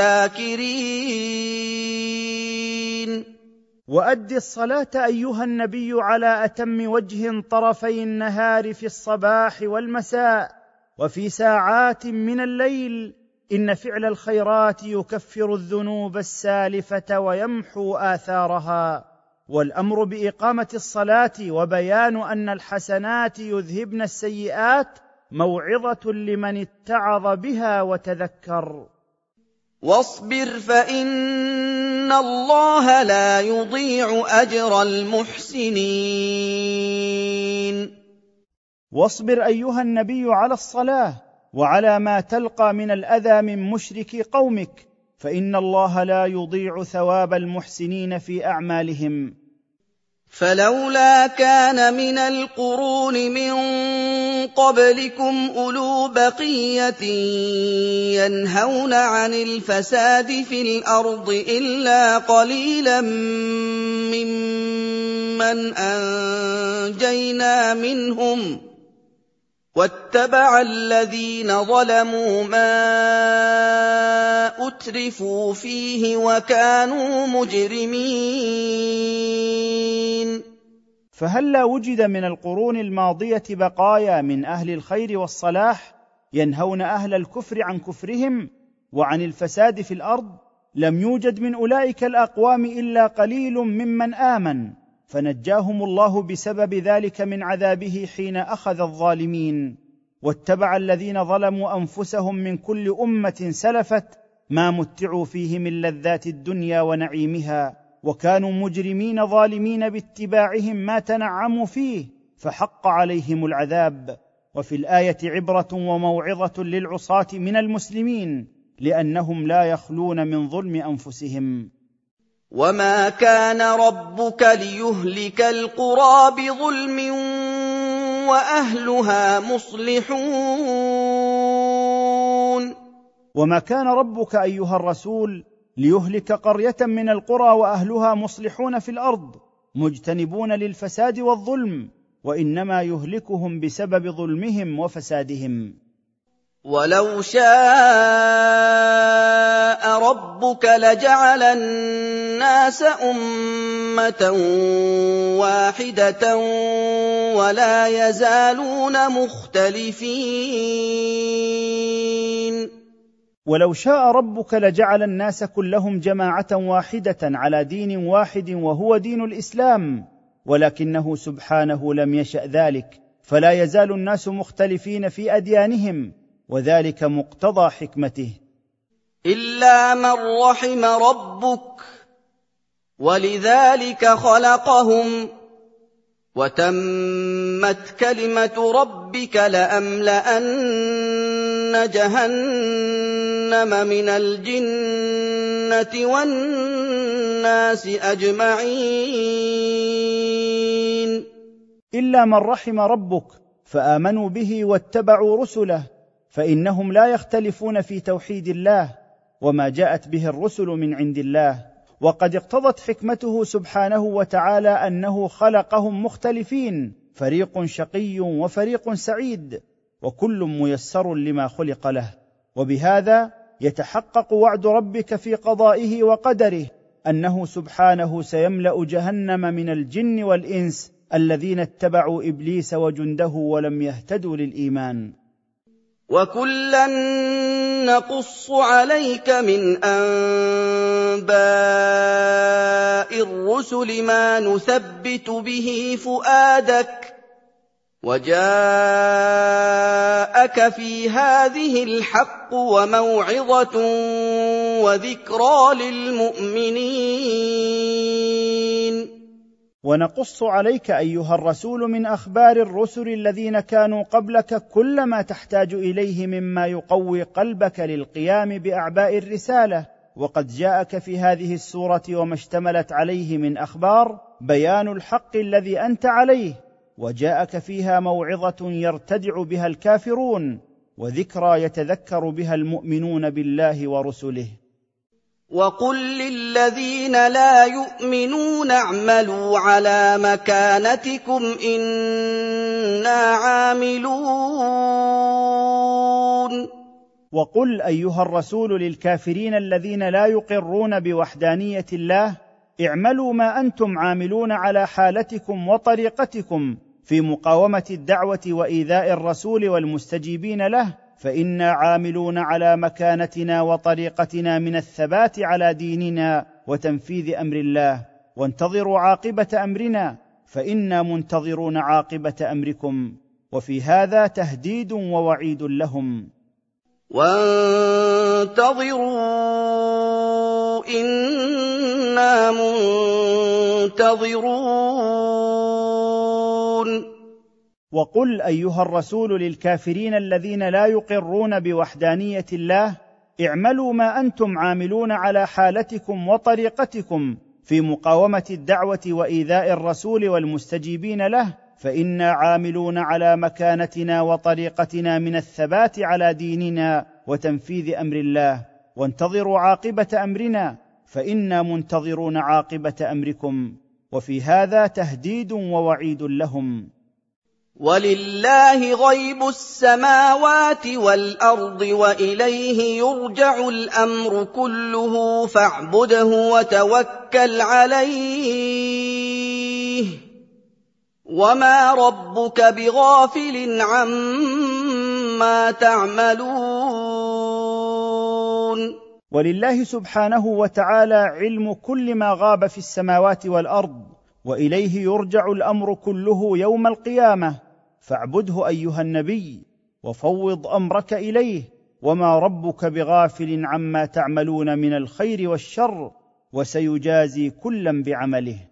Speaker 2: للذاكرين.
Speaker 1: وأد الصلاة أيها النبي على أتم وجه طرفي النهار في الصباح والمساء وفي ساعات من الليل، إن فعل الخيرات يكفر الذنوب السالفة ويمحو آثارها. والأمر بإقامة الصلاة وبيان أن الحسنات يذهبن السيئات موعظة لمن اتعظ بها وتذكر.
Speaker 2: واصبر فإن الله لا يضيع أجر المحسنين.
Speaker 1: واصبر أيها النبي على الصلاة وعلى ما تلقى من الأذى من مشركي قومك، فإن الله لا يضيع ثواب المحسنين في أعمالهم.
Speaker 2: فلولا كان من القرون من قبلكم أولو بقية ينهون عن الفساد في الأرض إلا قليلا ممن أنجينا منهم واتبع الذين ظلموا ما أترفوا فيه وكانوا مجرمين.
Speaker 1: فهلا وجد من القرون الماضية بقايا من أهل الخير والصلاح ينهون أهل الكفر عن كفرهم وعن الفساد في الأرض؟ لم يوجد من أولئك الأقوام إلا قليل ممن آمن، فنجاهم الله بسبب ذلك من عذابه حين أخذ الظالمين. واتبع الذين ظلموا أنفسهم من كل أمة سلفت ما متعوا فيه من لذات الدنيا ونعيمها، وكانوا مجرمين ظالمين باتباعهم ما تنعموا فيه، فحق عليهم العذاب. وفي الآية عبرة وموعظة للعصاة من المسلمين، لأنهم لا يخلون من ظلم أنفسهم.
Speaker 2: وما كان ربك ليهلك القرى بظلم وأهلها مصلحون.
Speaker 1: وما كان ربك أيها الرسول ليهلك قرية من القرى وأهلها مصلحون في الأرض مجتنبون للفساد والظلم، وإنما يهلكهم بسبب ظلمهم وفسادهم.
Speaker 2: ولو شاء ربك لجعل الناس أمة واحدة ولا يزالون مختلفين.
Speaker 1: ولو شاء ربك لجعل الناس كلهم جماعة واحدة على دين واحد وهو دين الإسلام، ولكنه سبحانه لم يشأ ذلك، فلا يزال الناس مختلفين في أديانهم، وذلك مقتضى حكمته.
Speaker 2: إلا من رحم ربك ولذلك خلقهم وتمت كلمة ربك لأملأن جهنم من الجنة والناس أجمعين.
Speaker 1: إلا من رحم ربك فآمنوا به واتبعوا رسله، فانهم لا يختلفون في توحيد الله وما جاءت به الرسل من عند الله، وقد اقتضت حكمته سبحانه وتعالى انه خلقهم مختلفين، فريق شقي وفريق سعيد، وكل ميسر لما خلق له. وبهذا يتحقق وعد ربك في قضائه وقدره انه سبحانه سيملا جهنم من الجن والانس الذين اتبعوا ابليس وجنده ولم يهتدوا للايمان.
Speaker 2: وكلا نقص عليك من انباء الرسل ما نثبت به فؤادك، وجاءك في هذه الحق وموعظة وذكرى للمؤمنين.
Speaker 1: ونقص عليك ايها الرسول من اخبار الرسل الذين كانوا قبلك كل ما تحتاج اليه مما يقوي قلبك للقيام باعباء الرساله، وقد جاءك في هذه السوره وما اشتملت عليه من اخبار بيان الحق الذي انت عليه، وجاءك فيها موعظه يرتدع بها الكافرون، وذكرى يتذكر بها المؤمنون بالله ورسله.
Speaker 2: وقل للذين لا يؤمنون اعملوا على مكانتكم إنا عاملون.
Speaker 1: وقل ايها الرسول للكافرين الذين لا يقرون بوحدانيه الله اعملوا ما انتم عاملون على حالتكم وطريقتكم في مقاومه الدعوه وايذاء الرسول والمستجيبين له، فإنا عاملون على مكانتنا وطريقتنا من الثبات على ديننا وتنفيذ أمر الله، وانتظروا عاقبة أمرنا فإنا منتظرون عاقبة أمركم، وفي هذا تهديد ووعيد لهم.
Speaker 2: وانتظروا إنا منتظرون.
Speaker 1: وقل ايها الرسول للكافرين الذين لا يقرون بوحدانيه الله اعملوا ما انتم عاملون على حالتكم وطريقتكم في مقاومه الدعوه وايذاء الرسول والمستجيبين له، فإنا عاملون على مكانتنا وطريقتنا من الثبات على ديننا وتنفيذ أمر الله، وانتظروا عاقبة أمرنا فإنا منتظرون عاقبة أمركم، وفي هذا تهديد ووعيد لهم.
Speaker 2: ولله غيب السماوات والأرض وإليه يرجع الأمر كله فاعبده وتوكل عليه وما ربك بغافل عما تعملون.
Speaker 1: ولله سبحانه وتعالى علم كل ما غاب في السماوات والأرض، وإليه يرجع الأمر كله يوم القيامة، فاعبده أيها النبي وفوض أمرك إليه، وما ربك بغافل عما تعملون من الخير والشر، وسيجازي كلا بعمله.